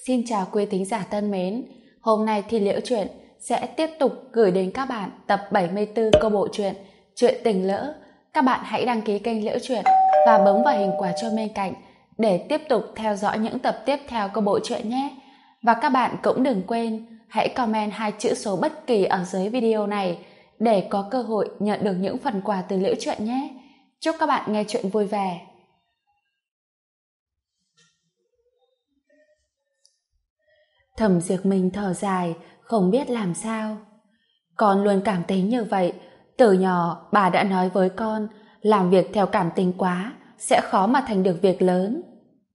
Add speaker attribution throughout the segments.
Speaker 1: Xin chào quý thính giả thân mến, hôm nay thì Liễu Chuyện sẽ tiếp tục gửi đến các bạn tập 74 câu bộ truyện Chuyện tình lỡ. Các bạn hãy đăng ký kênh Liễu Chuyện và bấm vào hình quả chuông bên cạnh để tiếp tục theo dõi những tập tiếp theo câu bộ truyện nhé. Và các bạn cũng đừng quên hãy comment 2 chữ số bất kỳ ở dưới video này để có cơ hội nhận được những phần quà từ Liễu Chuyện nhé. Chúc các bạn nghe chuyện vui vẻ. Thẩm Diệp Minh thở dài, không biết làm sao. Con luôn cảm thấy như vậy. Từ nhỏ bà đã nói với con, làm việc theo cảm tính quá sẽ khó mà thành được việc lớn.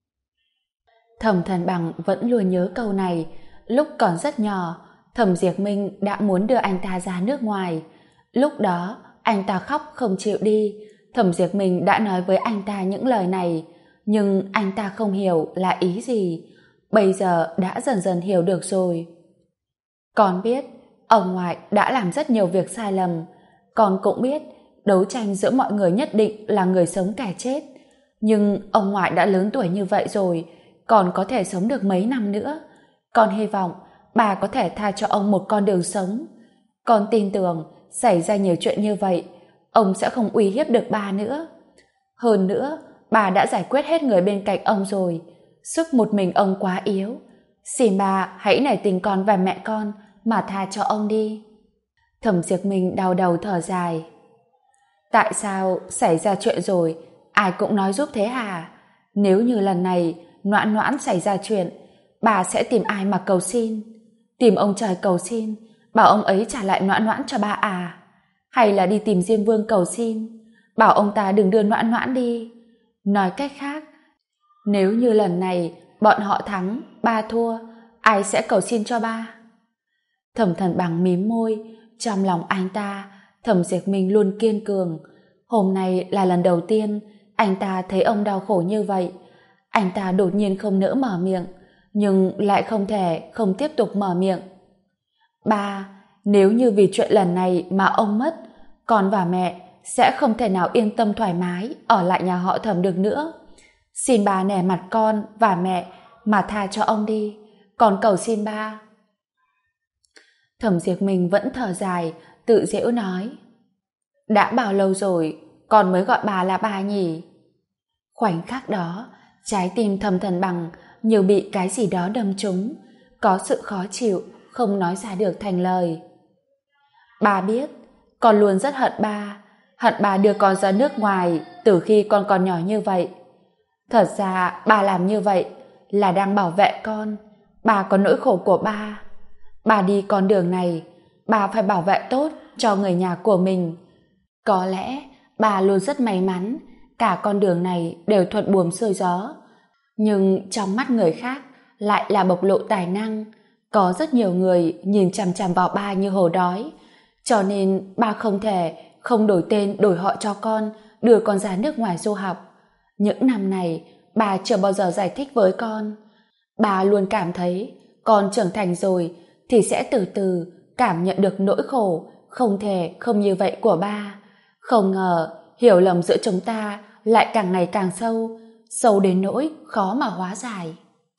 Speaker 1: Thẩm Thần Bằng vẫn luôn nhớ câu này. Lúc còn rất nhỏ, Thẩm Diệp Minh đã muốn đưa anh ta ra nước ngoài. Lúc đó anh ta khóc không chịu đi. Thẩm Diệp Minh đã nói với anh ta những lời này, nhưng anh ta không hiểu là ý gì. Bây giờ đã dần dần hiểu được rồi. Con biết ông ngoại đã làm rất nhiều việc sai lầm. Con cũng biết đấu tranh giữa mọi người nhất định là người sống kẻ chết. Nhưng ông ngoại đã lớn tuổi như vậy rồi, còn có thể sống được mấy năm nữa. Con hy vọng bà có thể tha cho ông một con đường sống. Con tin tưởng xảy ra nhiều chuyện như vậy, ông sẽ không uy hiếp được bà nữa. Hơn nữa, bà đã giải quyết hết người bên cạnh ông rồi. Sức một mình ông quá yếu. Xin bà hãy nể tình con và mẹ con mà tha cho ông đi. Thẩm Diệp Minh đau đầu thở dài. Tại sao xảy ra chuyện rồi ai cũng nói giúp thế hả? Nếu như lần này Noãn Noãn xảy ra chuyện, bà sẽ tìm ai mà cầu xin? Tìm ông trời cầu xin, bảo ông ấy trả lại Noãn Noãn cho bà à? Hay là đi tìm Diêm Vương cầu xin, bảo ông ta đừng đưa Noãn Noãn đi? Nói cách khác, nếu như lần này bọn họ thắng, ba thua, ai sẽ cầu xin cho ba? Thẩm Thần Bằng mím môi. Trong lòng anh ta, Thẩm Diệp Minh luôn kiên cường. Hôm nay là lần đầu tiên anh ta thấy ông đau khổ như vậy. Anh ta đột nhiên không nỡ mở miệng, nhưng lại không thể không tiếp tục mở miệng. Ba, nếu như vì chuyện lần này mà ông mất, con và mẹ sẽ không thể nào yên tâm thoải mái ở lại nhà họ Thẩm được nữa. Xin bà nể mặt con và mẹ mà tha cho ông đi. Con cầu xin ba. Thẩm Diệp Minh vẫn thở dài, tự giễu nói. Đã bao lâu rồi con mới gọi bà là bà nhỉ? Khoảnh khắc đó, trái tim Thẩm Thần Bằng như bị cái gì đó đâm trúng, có sự khó chịu, không nói ra được thành lời. Bà biết, con luôn rất hận bà đưa con ra nước ngoài từ khi con còn nhỏ như vậy. Thật ra bà làm như vậy là đang bảo vệ con. Bà có nỗi khổ của bà. Bà đi con đường này, bà phải bảo vệ tốt cho người nhà của mình. Có lẽ bà luôn rất may mắn, cả con đường này đều thuận buồm xuôi gió. Nhưng trong mắt người khác lại là bộc lộ tài năng. Có rất nhiều người nhìn chằm chằm vào bà như hổ đói. Cho nên bà không thể không đổi tên đổi họ cho con, đưa con ra nước ngoài du học. Những năm này bà chưa bao giờ giải thích với con. Bà luôn cảm thấy con trưởng thành rồi thì sẽ từ từ cảm nhận được nỗi khổ không thể không như vậy của ba. Không ngờ hiểu lầm giữa chúng ta lại càng ngày càng sâu, sâu đến nỗi khó mà hóa giải.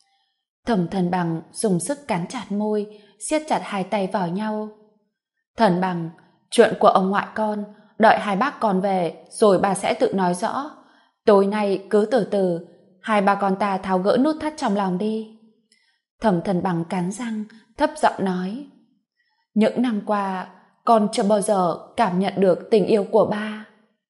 Speaker 1: Thẩm Thần Bằng dùng sức cắn chặt môi, siết chặt hai tay vào nhau. Thần Bằng, chuyện của ông ngoại con đợi hai bác con về rồi bà sẽ tự nói rõ. Tối nay cứ từ từ, hai ba con ta tháo gỡ nút thắt trong lòng đi. Thẩm Thần Bằng cắn răng, thấp giọng nói. Những năm qua, con chưa bao giờ cảm nhận được tình yêu của ba.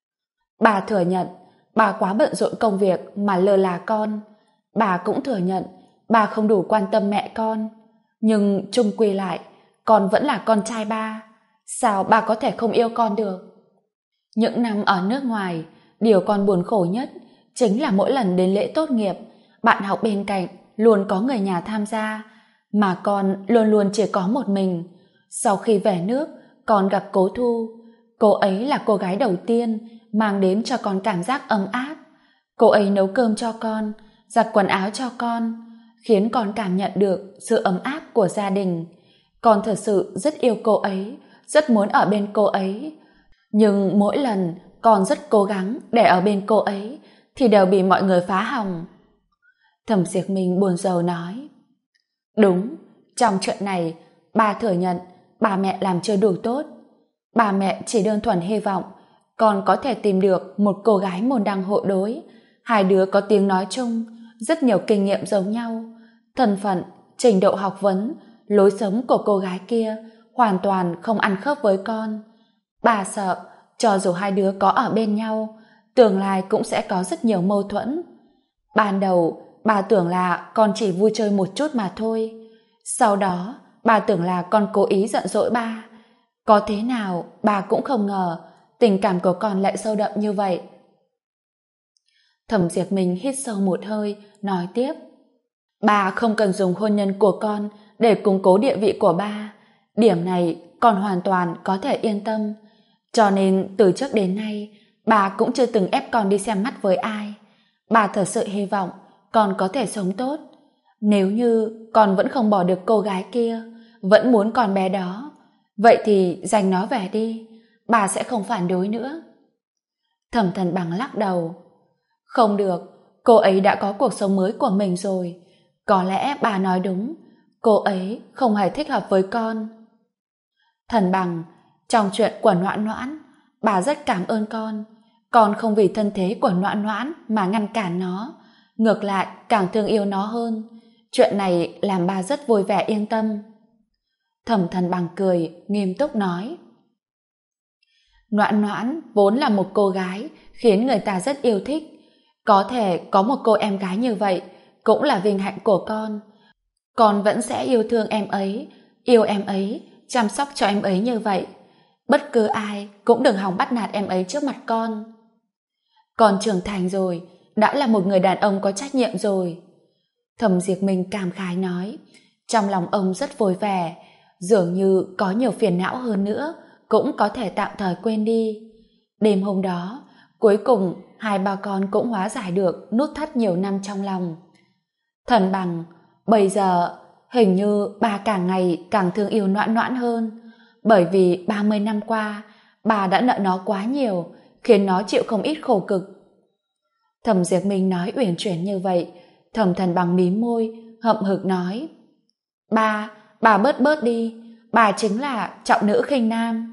Speaker 1: Bà thừa nhận, bà quá bận rộn công việc mà lơ là con. Bà cũng thừa nhận, bà không đủ quan tâm mẹ con. Nhưng chung quy lại, con vẫn là con trai ba. Sao bà có thể không yêu con được? Những năm ở nước ngoài, điều con buồn khổ nhất chính là mỗi lần đến lễ tốt nghiệp, bạn học bên cạnh luôn có người nhà tham gia, mà con luôn luôn chỉ có một mình. Sau khi về nước, con gặp Cố Thu. Cô ấy là cô gái đầu tiên mang đến cho con cảm giác ấm áp. Cô ấy nấu cơm cho con, giặt quần áo cho con, khiến con cảm nhận được sự ấm áp của gia đình. Con thật sự rất yêu cô ấy, rất muốn ở bên cô ấy. Nhưng mỗi lần con rất cố gắng để ở bên cô ấy thì đều bị mọi người phá hỏng. Thẩm Diệp Minh buồn rầu nói. Đúng, trong chuyện này, bà thừa nhận bà mẹ làm chưa đủ tốt. Bà mẹ chỉ đơn thuần hy vọng con có thể tìm được một cô gái môn đăng hộ đối, hai đứa có tiếng nói chung, rất nhiều kinh nghiệm giống nhau, thân phận, trình độ học vấn, lối sống của cô gái kia hoàn toàn không ăn khớp với con. Bà sợ, cho dù hai đứa có ở bên nhau, tương lai cũng sẽ có rất nhiều mâu thuẫn. Ban đầu, bà tưởng là con chỉ vui chơi một chút mà thôi. Sau đó, bà tưởng là con cố ý giận dỗi ba. Có thế nào, bà cũng không ngờ tình cảm của con lại sâu đậm như vậy. Thẩm Diệp Minh hít sâu một hơi, nói tiếp. Bà không cần dùng hôn nhân của con để củng cố địa vị của ba. Điểm này con hoàn toàn có thể yên tâm. Cho nên từ trước đến nay, bà cũng chưa từng ép con đi xem mắt với ai. Bà thật sự hy vọng con có thể sống tốt. Nếu như con vẫn không bỏ được cô gái kia, vẫn muốn con bé đó, vậy thì dành nó về đi. Bà sẽ không phản đối nữa. Thẩm Thần Bằng lắc đầu. Không được, cô ấy đã có cuộc sống mới của mình rồi. Có lẽ bà nói đúng, cô ấy không hề thích hợp với con. Thần Bằng, trong chuyện của Noãn Noãn, bà rất cảm ơn con. Con không vì thân thế của Noãn Noãn mà ngăn cản nó, ngược lại càng thương yêu nó hơn. Chuyện này làm bà rất vui vẻ yên tâm. Thẩm Thần Bằng cười, nghiêm túc nói. Noãn Noãn vốn là một cô gái khiến người ta rất yêu thích. Có thể có một cô em gái như vậy cũng là vinh hạnh của con. Con vẫn sẽ yêu thương em ấy, yêu em ấy, chăm sóc cho em ấy như vậy. Bất cứ ai cũng đừng hòng bắt nạt em ấy trước mặt con. Con trưởng thành rồi, đã là một người đàn ông có trách nhiệm rồi. Thẩm Diệp Minh cảm khái nói. Trong lòng ông rất vui vẻ, dường như có nhiều phiền não hơn nữa cũng có thể tạm thời quên đi. Đêm hôm đó, cuối cùng hai bà con cũng hóa giải được nút thắt nhiều năm trong lòng. Thần Bằng, bây giờ hình như bà càng ngày càng thương yêu Noãn Noãn hơn, bởi vì 30 năm qua bà đã nợ nó quá nhiều, khiến nó chịu không ít khổ cực. Thẩm Diệp Minh nói uyển chuyển như vậy, Thẩm Thần Bằng mím môi, hậm hực nói. Bà bớt bớt đi, bà chính là trọng nữ khinh nam.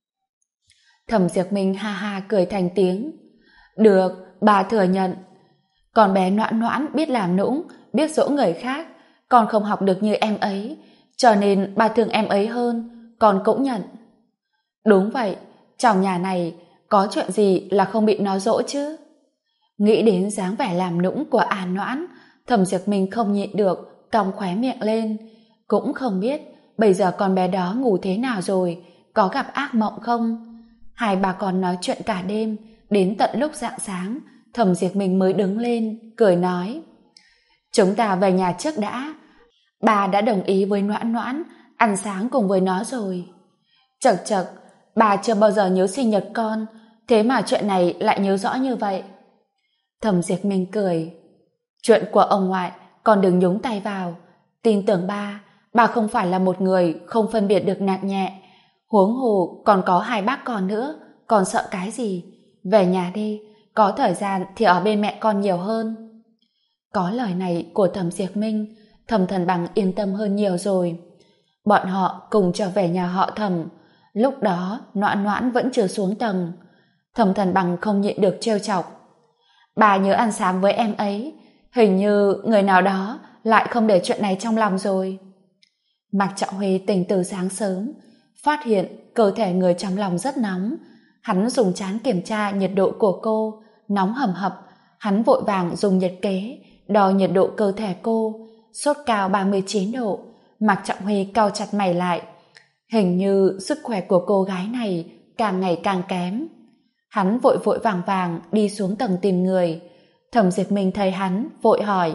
Speaker 1: Thẩm Diệp Minh ha ha cười thành tiếng. Được, bà thừa nhận. Con bé Noãn Noãn biết làm nũng, biết dỗ người khác, con không học được như em ấy, cho nên bà thương em ấy hơn, con cũng nhận. Đúng vậy, trong nhà này có chuyện gì là không bị nó dỗ chứ? Nghĩ đến dáng vẻ làm nũng của An Noãn, Thẩm Diệp Minh không nhịn được, cong khóe miệng lên. Cũng không biết bây giờ con bé đó ngủ thế nào rồi, có gặp ác mộng không? Hai bà con nói chuyện cả đêm, đến tận lúc rạng sáng, Thẩm Diệp Minh mới đứng lên, cười nói. Chúng ta về nhà trước đã. Bà đã đồng ý với Noãn Noãn ăn sáng cùng với nó rồi. Chật chật, bà chưa bao giờ nhớ sinh nhật con, thế mà chuyện này lại nhớ rõ như vậy. Thẩm Diệp Minh cười. Chuyện của ông ngoại, con đừng nhúng tay vào. Tin tưởng bà không phải là một người không phân biệt được nặng nhẹ. Huống hồ còn có hai bác con nữa, còn sợ cái gì? Về nhà đi, có thời gian thì ở bên mẹ con nhiều hơn. Có lời này của Thẩm Diệp Minh, Thẩm Thần Bằng yên tâm hơn nhiều rồi. Bọn họ cùng trở về nhà họ Thẩm. Lúc đó Noãn Noãn vẫn chưa xuống tầng. Thẩm Thần Bằng không nhịn được trêu chọc. Bà nhớ ăn sáng với em ấy, hình như người nào đó lại không để chuyện này trong lòng rồi. Mạc Trọng Huy tỉnh từ sáng sớm, phát hiện cơ thể người trong lòng rất nóng. Hắn dùng trán kiểm tra nhiệt độ của cô, nóng hầm hập. Hắn vội vàng dùng nhiệt kế đo nhiệt độ cơ thể cô, sốt cao 39 độ. Mạc Trọng Huy cau chặt mày lại. Hình như sức khỏe của cô gái này càng ngày càng kém. Hắn vội vội vàng vàng đi xuống tầng tìm người. Thẩm Diệp Minh thấy hắn, vội hỏi.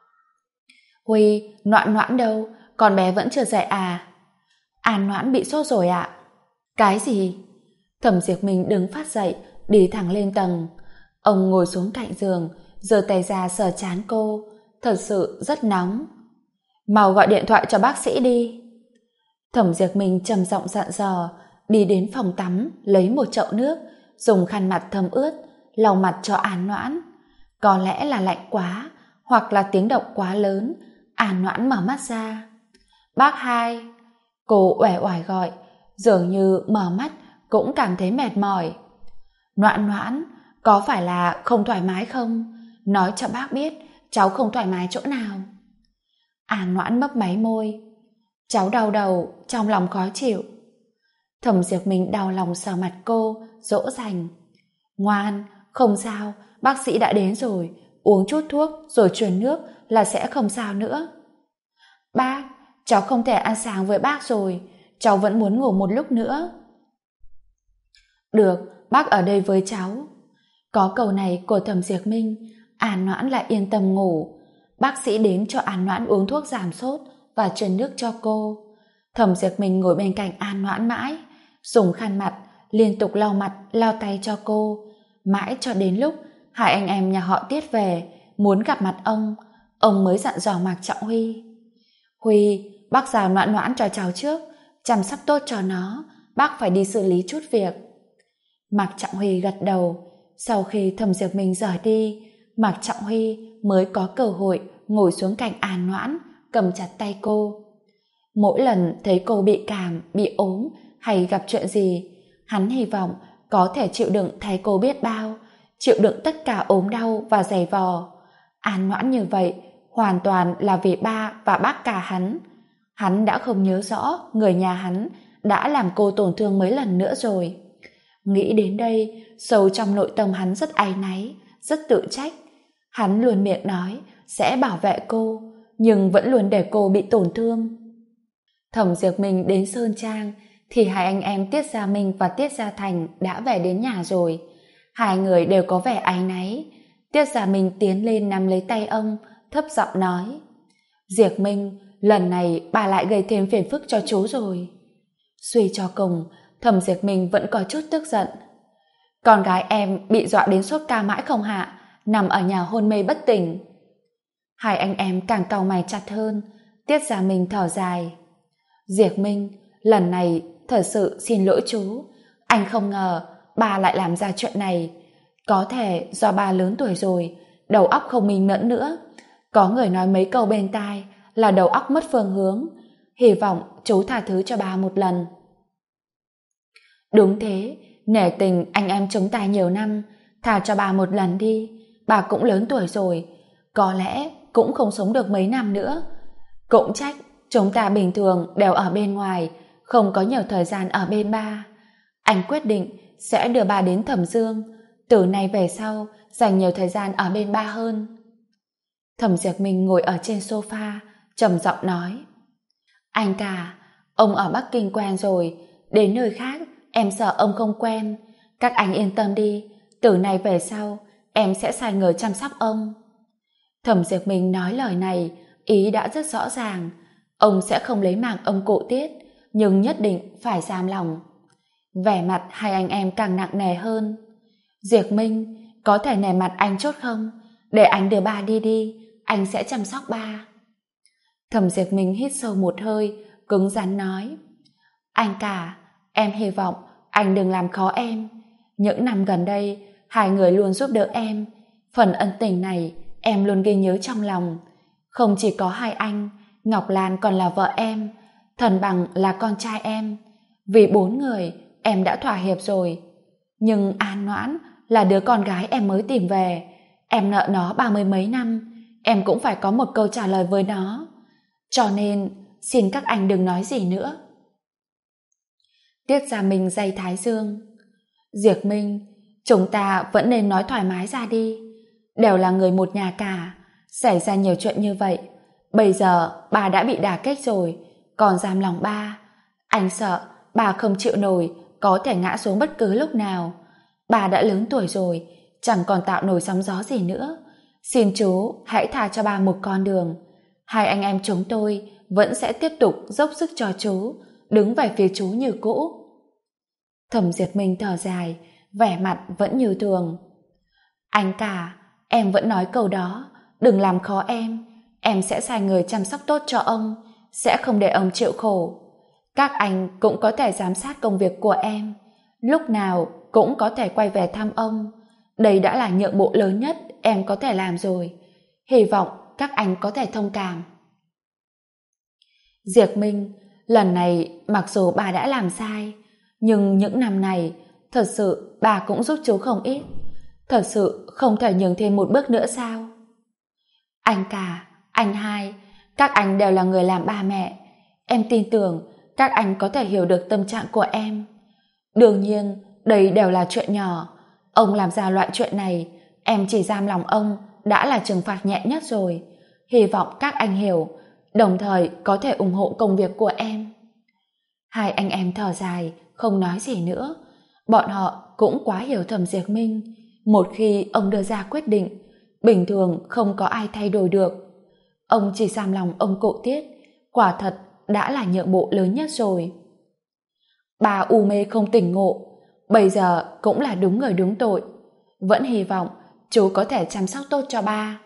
Speaker 1: Huy, Noãn Noãn đâu? Con bé vẫn chưa dậy à? An Noãn bị sốt rồi ạ. Cái gì? Thẩm Diệp Minh đứng phát dậy, đi thẳng lên tầng. Ông ngồi xuống cạnh giường, giơ tay ra sờ trán cô. Thật sự rất nóng. Mau gọi điện thoại cho bác sĩ đi. Thẩm Diệp Minh trầm giọng dặn dò, đi đến phòng tắm, lấy một chậu nước, dùng khăn mặt thấm ướt, lau mặt cho An Noãn. Có lẽ là lạnh quá, hoặc là tiếng động quá lớn, An Noãn mở mắt ra. Bác hai. Cô uể oải gọi, dường như mở mắt cũng cảm thấy mệt mỏi. Noãn Noãn, có phải là không thoải mái không? Nói cho bác biết cháu không thoải mái chỗ nào. An Noãn mấp máy môi. Cháu đau đầu, trong lòng khó chịu. Thẩm Diệp Minh đau lòng sờ mặt cô, dỗ dành. Ngoan, không sao, bác sĩ đã đến rồi, uống chút thuốc rồi truyền nước là sẽ không sao nữa. Bác, cháu không thể ăn sáng với bác rồi, cháu vẫn muốn ngủ một lúc nữa. Được, bác ở đây với cháu. Có câu này của Thẩm Diệp Minh, An Noãn lại yên tâm ngủ. Bác sĩ đến cho An Noãn uống thuốc giảm sốt và truyền nước cho cô. Thẩm Diệp Minh ngồi bên cạnh An Noãn mãi, dùng khăn mặt liên tục lau mặt lau tay cho cô, mãi cho đến lúc hai anh em nhà họ Tiết về muốn gặp mặt ông mới dặn dò Mạc Trọng Huy. Huy, bác giao Noãn Noãn cho cháu trước, chăm sóc tốt cho nó, bác phải đi xử lý chút việc. Mạc Trọng Huy gật đầu. Sau khi Thẩm Diệp Minh rời đi, Mạc Trọng Huy mới có cơ hội ngồi xuống cạnh An Noãn, cầm chặt tay cô. Mỗi lần thấy cô bị cảm, bị ốm hay gặp chuyện gì, hắn hy vọng có thể chịu đựng thay cô biết bao, chịu đựng tất cả ốm đau và giày vò. An Noãn như vậy hoàn toàn là vì ba và bác cả hắn. Hắn đã không nhớ rõ người nhà hắn đã làm cô tổn thương mấy lần nữa rồi. Nghĩ đến đây, sâu trong nội tâm hắn rất áy náy, rất tự trách. Hắn luôn miệng nói sẽ bảo vệ cô, nhưng vẫn luôn để cô bị tổn thương. Thẩm Diệp Minh đến Sơn Trang thì hai anh em Tiết Gia Minh và Tiết Gia Thành đã về đến nhà rồi. Hai người đều có vẻ áy náy. Tiết Gia Minh tiến lên nắm lấy tay ông, thấp giọng nói: Diệp Minh, lần này bà lại gây thêm phiền phức cho chú rồi. Suy cho cùng, Thẩm Diệp Minh vẫn có chút tức giận. Con gái em bị dọa đến sốt cao mãi không hạ, nằm ở nhà hôn mê bất tỉnh. Hai anh em càng cau mày chặt hơn. Tiết Gia Minh thở dài. Diệp Minh, lần này thật sự xin lỗi chú. Anh không ngờ bà lại làm ra chuyện này. Có thể do bà lớn tuổi rồi, đầu óc không minh mẫn nữa. Có người nói mấy câu bên tai là đầu óc mất phương hướng. Hy vọng chú tha thứ cho bà một lần. Đúng thế, nể tình anh em chúng ta nhiều năm, tha cho bà một lần đi. Bà cũng lớn tuổi rồi, có lẽ cũng không sống được mấy năm nữa. Cũng trách chúng ta bình thường đều ở bên ngoài, không có nhiều thời gian ở bên ba. Anh quyết định sẽ đưa bà đến Thẩm Dương, từ nay về sau dành nhiều thời gian ở bên ba hơn. Thẩm Diệp Minh ngồi ở trên sofa, trầm giọng nói: Anh cả, ông ở Bắc Kinh quen rồi, đến nơi khác em sợ ông không quen. Các anh yên tâm đi, từ nay về sau em sẽ sai người chăm sóc ông. Thẩm Diệp Minh nói lời này ý đã rất rõ ràng. Ông sẽ không lấy mạng ông cụ Tiết, nhưng nhất định phải giam lòng. Vẻ mặt hai anh em càng nặng nề hơn. Diệp Minh, có thể nể mặt anh chút không? Để anh đưa ba đi đi, anh sẽ chăm sóc ba. Thẩm Diệp Minh hít sâu một hơi, cứng rắn nói: Anh cả, em hy vọng anh đừng làm khó em. Những năm gần đây, hai người luôn giúp đỡ em. Phần ân tình này em luôn ghi nhớ trong lòng. Không chỉ có hai anh, Ngọc Lan còn là vợ em, Thần Bằng là con trai em. Vì bốn người, em đã thỏa hiệp rồi. Nhưng An Noãn là đứa con gái em mới tìm về. Em nợ nó 30 mấy năm, em cũng phải có một câu trả lời với nó. Cho nên, xin các anh đừng nói gì nữa. Tiết Gia Minh day thái dương. Diệp Minh, chúng ta vẫn nên nói thoải mái ra đi. Đều là người một nhà cả, xảy ra nhiều chuyện như vậy. Bây giờ bà đã bị đả kích rồi, còn giam lòng ba. Anh sợ bà không chịu nổi, có thể ngã xuống bất cứ lúc nào. Bà đã lớn tuổi rồi, chẳng còn tạo nổi sóng gió gì nữa. Xin chú hãy tha cho bà một con đường. Hai anh em chúng tôi vẫn sẽ tiếp tục dốc sức cho chú, đứng về phía chú như cũ. Thẩm Diệp Minh thở dài, vẻ mặt vẫn như thường. Anh cả, em vẫn nói câu đó, đừng làm khó em sẽ sai người chăm sóc tốt cho ông, sẽ không để ông chịu khổ. Các anh cũng có thể giám sát công việc của em, lúc nào cũng có thể quay về thăm ông. Đây đã là nhượng bộ lớn nhất em có thể làm rồi. Hy vọng các anh có thể thông cảm. Diệp Minh, lần này mặc dù bà đã làm sai, nhưng những năm này, thật sự bà cũng giúp chú không ít. Thật sự không thể nhường thêm một bước nữa sao? Anh cả, anh hai, các anh đều là người làm ba mẹ. Em tin tưởng các anh có thể hiểu được tâm trạng của em. Đương nhiên, đây đều là chuyện nhỏ. Ông làm ra loại chuyện này, em chỉ giam lòng ông đã là trừng phạt nhẹ nhất rồi. Hy vọng các anh hiểu, đồng thời có thể ủng hộ công việc của em. Hai anh em thở dài, không nói gì nữa. Bọn họ cũng quá hiểu Thẩm Diệp Minh. Một khi ông đưa ra quyết định, bình thường không có ai thay đổi được. Ông chỉ giam lòng ông cụ Tiết, quả thật đã là nhượng bộ lớn nhất rồi. Bà u mê không tỉnh ngộ, bây giờ cũng là đúng người đúng tội. Vẫn hy vọng chú có thể chăm sóc tốt cho ba.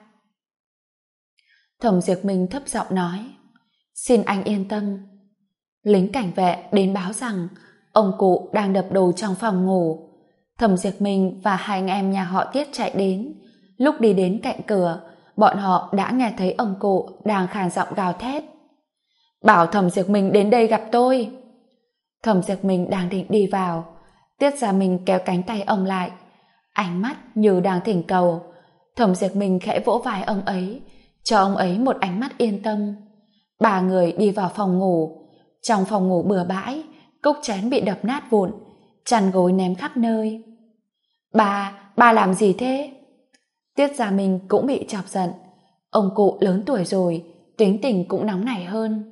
Speaker 1: Thẩm Diệp Minh thấp giọng nói, xin anh yên tâm. Lính cảnh vệ đến báo rằng ông cụ đang đập đồ trong phòng ngủ. Thẩm Diệp Minh và hai anh em nhà họ Tiết chạy đến. Lúc đi đến cạnh cửa, bọn họ đã nghe thấy ông cụ đang khàn giọng gào thét. Bảo Thẩm Diệp Minh đến đây gặp tôi. Thẩm Diệp Minh đang định đi vào, Tiết Gia Minh kéo cánh tay ông lại, ánh mắt như đang thỉnh cầu. Thẩm Diệp Minh khẽ vỗ vai ông ấy, cho ông ấy một ánh mắt yên tâm. Ba người đi vào phòng ngủ. Trong phòng ngủ bừa bãi, cốc chén bị đập nát vụn, chăn gối ném khắp nơi. Ba làm gì thế? Tiết Gia Minh cũng bị chọc giận. Ông cụ lớn tuổi rồi, tính tình cũng nóng nảy hơn.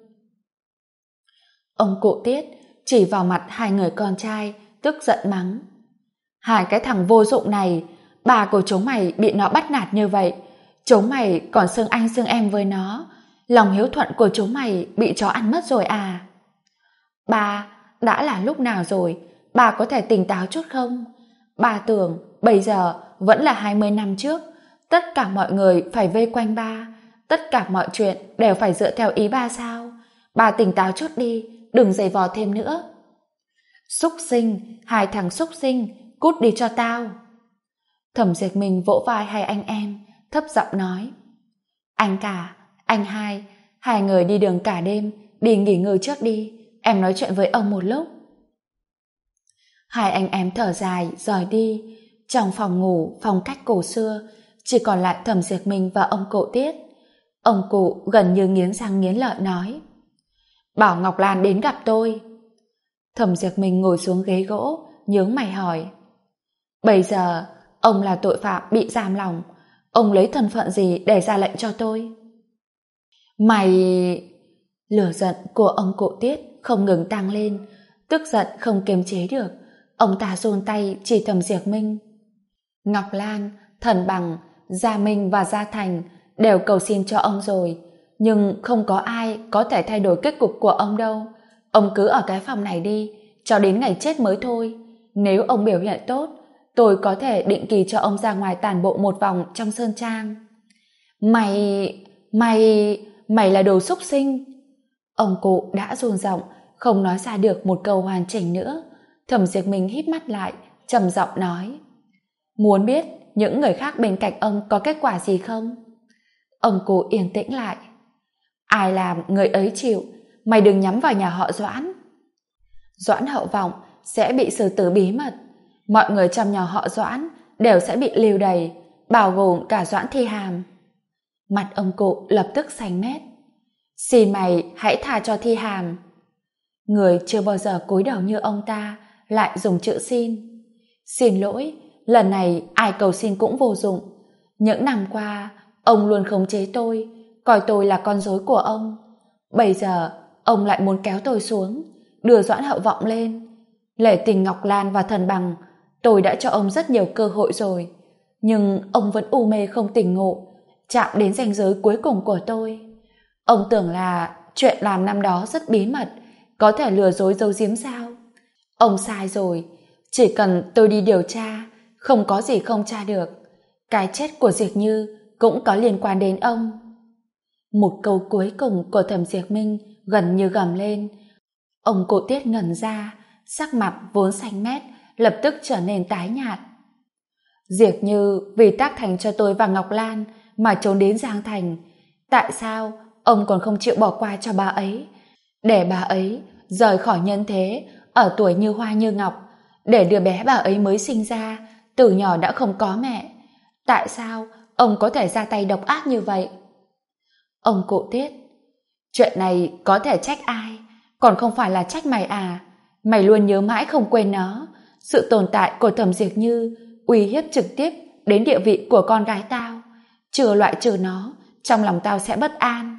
Speaker 1: Ông cụ Tiết chỉ vào mặt hai người con trai, tức giận mắng. Hai cái thằng vô dụng này, bà của chúng mày bị nó bắt nạt như vậy, chúng mày còn xưng anh xưng em với nó, lòng hiếu thuận của chúng mày bị chó ăn mất rồi à? Bà, đã là lúc nào rồi, bà có thể tỉnh táo chút không? Bà tưởng bây giờ vẫn là 20 năm trước, tất cả mọi người phải vây quanh ba, tất cả mọi chuyện đều phải dựa theo ý ba sao? Bà tỉnh táo chút đi, đừng giày vò thêm nữa. Súc sinh, hai thằng súc sinh, cút đi cho tao. Thẩm Diệp Minh vỗ vai hai anh em, thấp giọng nói. Anh cả, anh hai người đi đường cả đêm, đi nghỉ ngơi trước đi, em nói chuyện với ông một lúc. Hai anh em thở dài, rời đi. Trong phòng ngủ, phong cách cổ xưa, chỉ còn lại Thẩm Diệp Minh và ông cụ Tiết. Ông cụ gần như nghiến răng nghiến lợi nói. Bảo Ngọc Lan đến gặp tôi. Thẩm Diệp Minh ngồi xuống ghế gỗ, nhướng mày hỏi. Bây giờ, ông là tội phạm bị giam lòng, ông lấy thân phận gì để ra lệnh cho tôi? Mày... Lửa giận của ông cụ Tiết không ngừng tăng lên, tức giận không kiềm chế được. Ông ta giương tay chỉ Thẩm Diệp Minh. Ngọc Lan, Thần Bằng, Gia Minh và Gia Thành đều cầu xin cho ông rồi, nhưng không có ai có thể thay đổi kết cục của ông đâu. Ông cứ ở cái phòng này đi, cho đến ngày chết mới thôi. Nếu ông biểu hiện tốt, tôi có thể định kỳ cho ông ra ngoài tản bộ một vòng trong sơn trang. Mày là đồ xúc sinh. Ông cụ đã run giọng, không nói ra được một câu hoàn chỉnh nữa. Thẩm Diệp Minh híp mắt lại, trầm giọng nói. Muốn biết những người khác bên cạnh ông có kết quả gì không? Ông cụ yên tĩnh lại. Ai làm người ấy chịu, mày đừng nhắm vào nhà họ Doãn. Doãn Hậu Vọng sẽ bị xử tử bí mật. Mọi người trong nhà họ Doãn đều sẽ bị lưu đày, bao gồm cả Doãn Thi Hàm. Mặt ông cụ lập tức xanh mét. Xin mày hãy tha cho Thi Hàm. Người chưa bao giờ cúi đầu như ông ta lại dùng chữ xin. Xin lỗi, lần này ai cầu xin cũng vô dụng. Những năm qua, ông luôn khống chế tôi, coi tôi là con rối của ông. Bây giờ, ông lại muốn kéo tôi xuống, đưa Doãn Hậu Vọng lên. Lệ Tình, Ngọc Lan và Thần Bằng, tôi đã cho ông rất nhiều cơ hội rồi, nhưng ông vẫn u mê không tỉnh ngộ, chạm đến ranh giới cuối cùng của tôi. Ông tưởng là chuyện làm năm đó rất bí mật, có thể lừa dối giấu giếm sao? Ông sai rồi, chỉ cần tôi đi điều tra, không có gì không tra được. Cái chết của Diệp Như cũng có liên quan đến ông. Một câu cuối cùng của Thẩm Diệp Minh gần như gầm lên. Ông cụ Tiết ngẩn ra, sắc mặt vốn xanh mét lập tức trở nên tái nhạt. Diệp Như vì tác thành cho tôi và Ngọc Lan mà trốn đến Giang Thành. Tại sao ông còn không chịu bỏ qua cho bà ấy? Để bà ấy rời khỏi nhân thế ở tuổi như hoa như ngọc, để đứa bé bà ấy mới sinh ra từ nhỏ đã không có mẹ. Tại sao ông có thể ra tay độc ác như vậy? Ông cụ Tiết: chuyện này có thể trách ai, còn không phải là trách mày à? Mày luôn nhớ mãi không quên nó. Sự tồn tại của Thẩm Diệp Như uy hiếp trực tiếp đến địa vị của con gái tao. Chưa loại trừ nó, trong lòng tao sẽ bất an.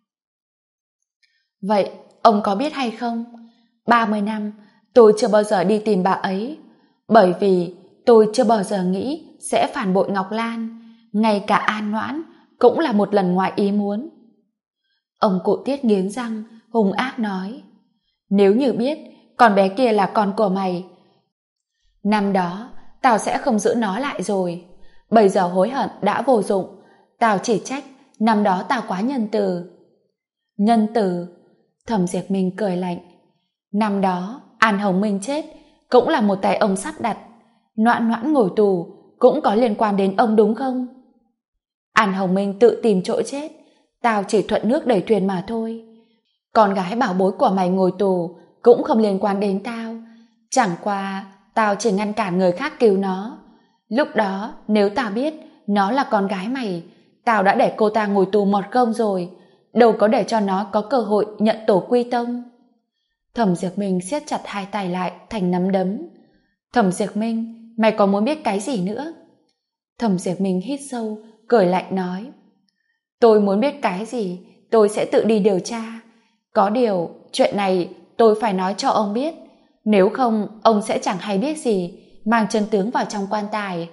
Speaker 1: Vậy ông có biết hay không, 30 năm tôi chưa bao giờ đi tìm bà ấy, bởi vì tôi chưa bao giờ nghĩ sẽ phản bội Ngọc Lan. Ngay cả An Noãn cũng là một lần ngoài ý muốn. Ông cụ Tiết nghiến răng hung ác nói: nếu như biết con bé kia là con của mày, năm đó tao sẽ không giữ nó lại rồi. Bây giờ hối hận đã vô dụng. Tao chỉ trách năm đó tao quá nhân từ. Nhân từ? Thẩm Diệp Minh cười lạnh: năm đó An Hồng Minh chết cũng là một tay ông sắp đặt. Noãn Noãn ngồi tù cũng có liên quan đến ông đúng không? An Hồng Minh tự tìm chỗ chết, tao chỉ thuận nước đẩy thuyền mà thôi. Con gái bảo bối của mày ngồi tù cũng không liên quan đến tao. Chẳng qua tao chỉ ngăn cản người khác cứu nó. Lúc đó nếu tao biết nó là con gái mày, tao đã để cô ta ngồi tù mọt gông rồi, đâu có để cho nó có cơ hội nhận tổ quy tông. Thẩm Diệp Minh siết chặt hai tay lại thành nắm đấm. Thẩm Diệp Minh, mày có muốn biết cái gì nữa? Thẩm Diệp Minh hít sâu, cười lạnh nói: tôi muốn biết cái gì tôi sẽ tự đi điều tra. Có điều chuyện này tôi phải nói cho ông biết, nếu không ông sẽ chẳng hay biết gì, mang chân tướng vào trong quan tài.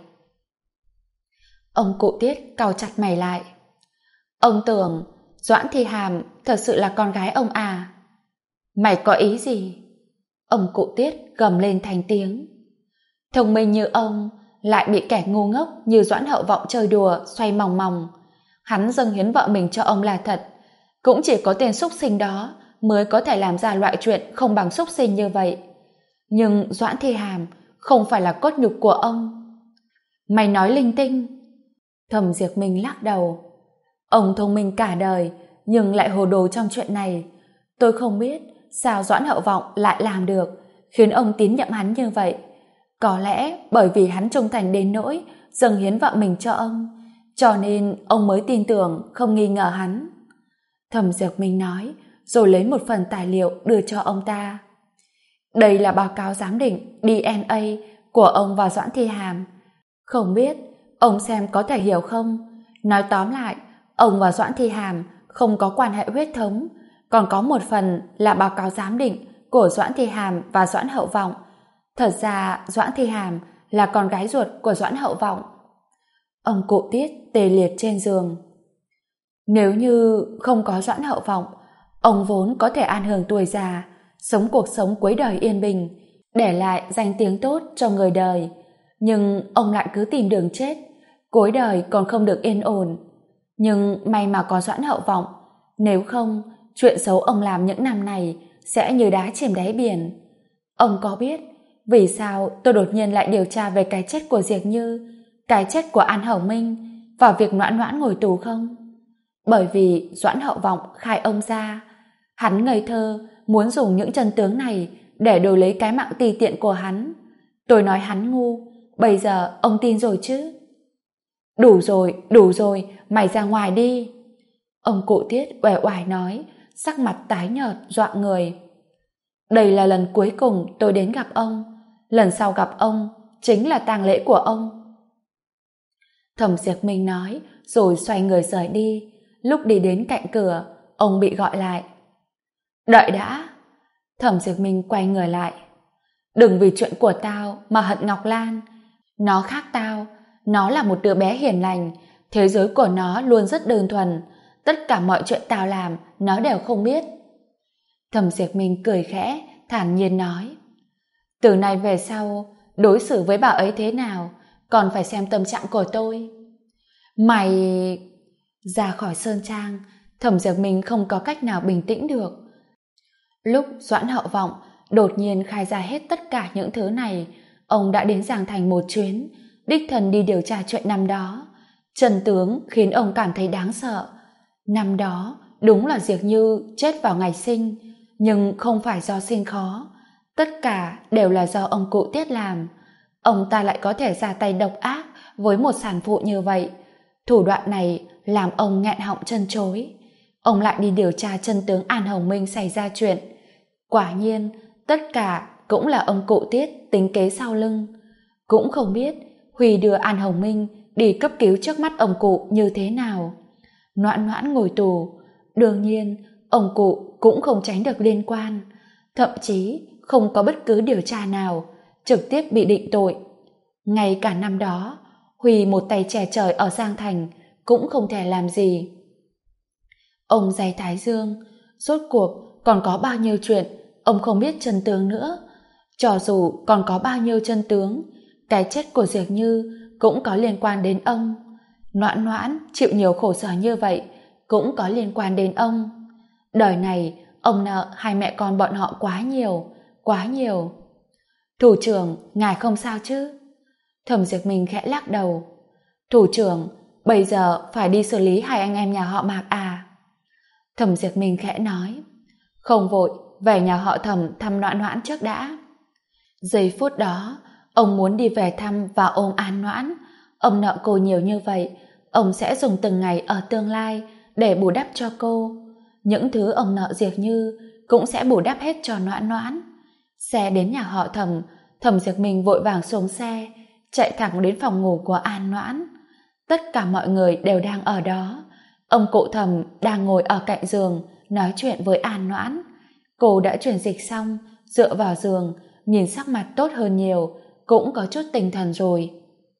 Speaker 1: Ông cụ Tiết cau chặt mày lại: ông tưởng Doãn Thi Hàm thật sự là con gái ông à? Mày có ý gì? Ông cụ Tiết gầm lên thành tiếng. Thông minh như ông lại bị kẻ ngu ngốc như Doãn Hậu Vọng chơi đùa xoay mòng mòng. Hắn dâng hiến vợ mình cho ông là thật, cũng chỉ có tên súc sinh đó mới có thể làm ra loại chuyện không bằng súc sinh như vậy. Nhưng Doãn Thi Hàm không phải là cốt nhục của ông. Mày nói linh tinh. Thẩm Diệp Minh lắc đầu: ông thông minh cả đời nhưng lại hồ đồ trong chuyện này. Tôi không biết sao Doãn Hậu Vọng lại làm được, khiến ông tín nhiệm hắn như vậy. Có lẽ bởi vì hắn trung thành đến nỗi dâng hiến vợ mình cho ông, cho nên ông mới tin tưởng không nghi ngờ hắn. Thẩm Diệp Minh nói, rồi lấy một phần tài liệu đưa cho ông ta. Đây là báo cáo giám định DNA của ông và Doãn Thi Hàm. Không biết ông xem có thể hiểu không? Nói tóm lại, ông và Doãn Thi Hàm không có quan hệ huyết thống, còn có một phần là báo cáo giám định của Doãn Thi Hàm và Doãn Hậu Vọng. Thật ra Doãn Thi Hàm là con gái ruột của Doãn Hậu Vọng. Ông cụ Tiết tê liệt trên giường. Nếu như không có Doãn Hậu Vọng, ông vốn có thể an hưởng tuổi già, sống cuộc sống cuối đời yên bình, để lại danh tiếng tốt cho người đời. Nhưng ông lại cứ tìm đường chết, cuối đời còn không được yên ổn. Nhưng may mà có Doãn Hậu Vọng, nếu không, chuyện xấu ông làm những năm này sẽ như đá chìm đáy biển. Ông có biết vì sao tôi đột nhiên lại điều tra về cái chết của Diệp Như, cái chết của An Hồng Minh và việc Noãn Noãn ngồi tù không? Bởi vì Doãn Hậu Vọng khai ông ra. Hắn ngây thơ muốn dùng những chân tướng này để đổi lấy cái mạng tùy tiện của hắn. Tôi nói hắn ngu, bây giờ ông tin rồi chứ? Đủ rồi, mày ra ngoài đi. Ông cụ Tiết uể oải nói, sắc mặt tái nhợt dọa người. Đây là lần cuối cùng tôi đến gặp ông, lần sau gặp ông chính là tang lễ của ông. Thẩm Diệp Minh nói, rồi xoay người rời đi. Lúc đi đến cạnh cửa, ông bị gọi lại. Đợi đã. Thẩm Diệp Minh quay người lại. Đừng vì chuyện của tao mà hận Ngọc Lan. Nó khác tao, nó là một đứa bé hiền lành, thế giới của nó luôn rất đơn thuần, tất cả mọi chuyện tao làm nó đều không biết. Thẩm Diệp Minh cười khẽ, thản nhiên nói. Từ nay về sau, đối xử với bà ấy thế nào còn phải xem tâm trạng của tôi. Mày... Ra khỏi sơn trang, Thẩm Diệp Minh không có cách nào bình tĩnh được. Lúc Doãn Hậu Vọng đột nhiên khai ra hết tất cả những thứ này, ông đã đến Giang Thành một chuyến, đích thân đi điều tra chuyện năm đó. Chân tướng khiến ông cảm thấy đáng sợ. Năm đó đúng là Diệp Như chết vào ngày sinh, Nhưng không phải do sinh khó, tất cả đều là do ông cụ Tiết làm. Ông ta lại có thể ra tay độc ác với một sản phụ như vậy. Thủ đoạn này làm ông nghẹn họng chân chối. Ông lại đi điều tra chân tướng An Hồng Minh xảy ra chuyện. Quả nhiên, tất cả cũng là ông cụ Tiết tính kế sau lưng. Cũng không biết Huy đưa An Hồng Minh đi cấp cứu trước mắt ông cụ như thế nào. Noãn Noãn ngồi tù, đương nhiên ông cụ cũng không tránh được liên quan, thậm chí không có bất cứ điều tra nào, trực tiếp bị định tội. Ngay cả năm đó, Huy một tay che trời ở Giang Thành cũng không thể làm gì. Ông giày thái dương, rốt cuộc còn có bao nhiêu chuyện ông không biết chân tướng nữa. Cho dù còn có bao nhiêu chân tướng, cái chết của Diệp Như cũng có liên quan đến ông. Noãn Noãn chịu nhiều khổ sở như vậy cũng có liên quan đến ông. Đời này ông nợ hai mẹ con bọn họ quá nhiều, quá nhiều. Thủ trưởng, ngài không sao chứ? Thẩm Diệp Minh khẽ lắc đầu. Thủ trưởng, bây giờ phải đi xử lý hai anh em nhà họ Mạc à? Thẩm Diệp Minh khẽ nói. Không vội, về nhà họ Thẩm thăm Noãn Noãn trước đã. Giây phút đó, ông muốn đi về thăm và ôm An Noãn. Ông nợ cô nhiều như vậy, ông sẽ dùng từng ngày ở tương lai để bù đắp cho cô. Những thứ ông nợ Diệp Như cũng sẽ bù đắp hết cho Noãn Noãn. Xe đến nhà họ Thẩm, Thẩm Diệp Minh vội vàng xuống xe, chạy thẳng đến phòng ngủ của An Noãn. Tất cả mọi người đều đang ở đó. Ông cụ Thẩm đang ngồi ở cạnh giường nói chuyện với An Noãn. Cô đã chuyển dịch xong, dựa vào giường, nhìn sắc mặt tốt hơn nhiều, cũng có chút tinh thần rồi.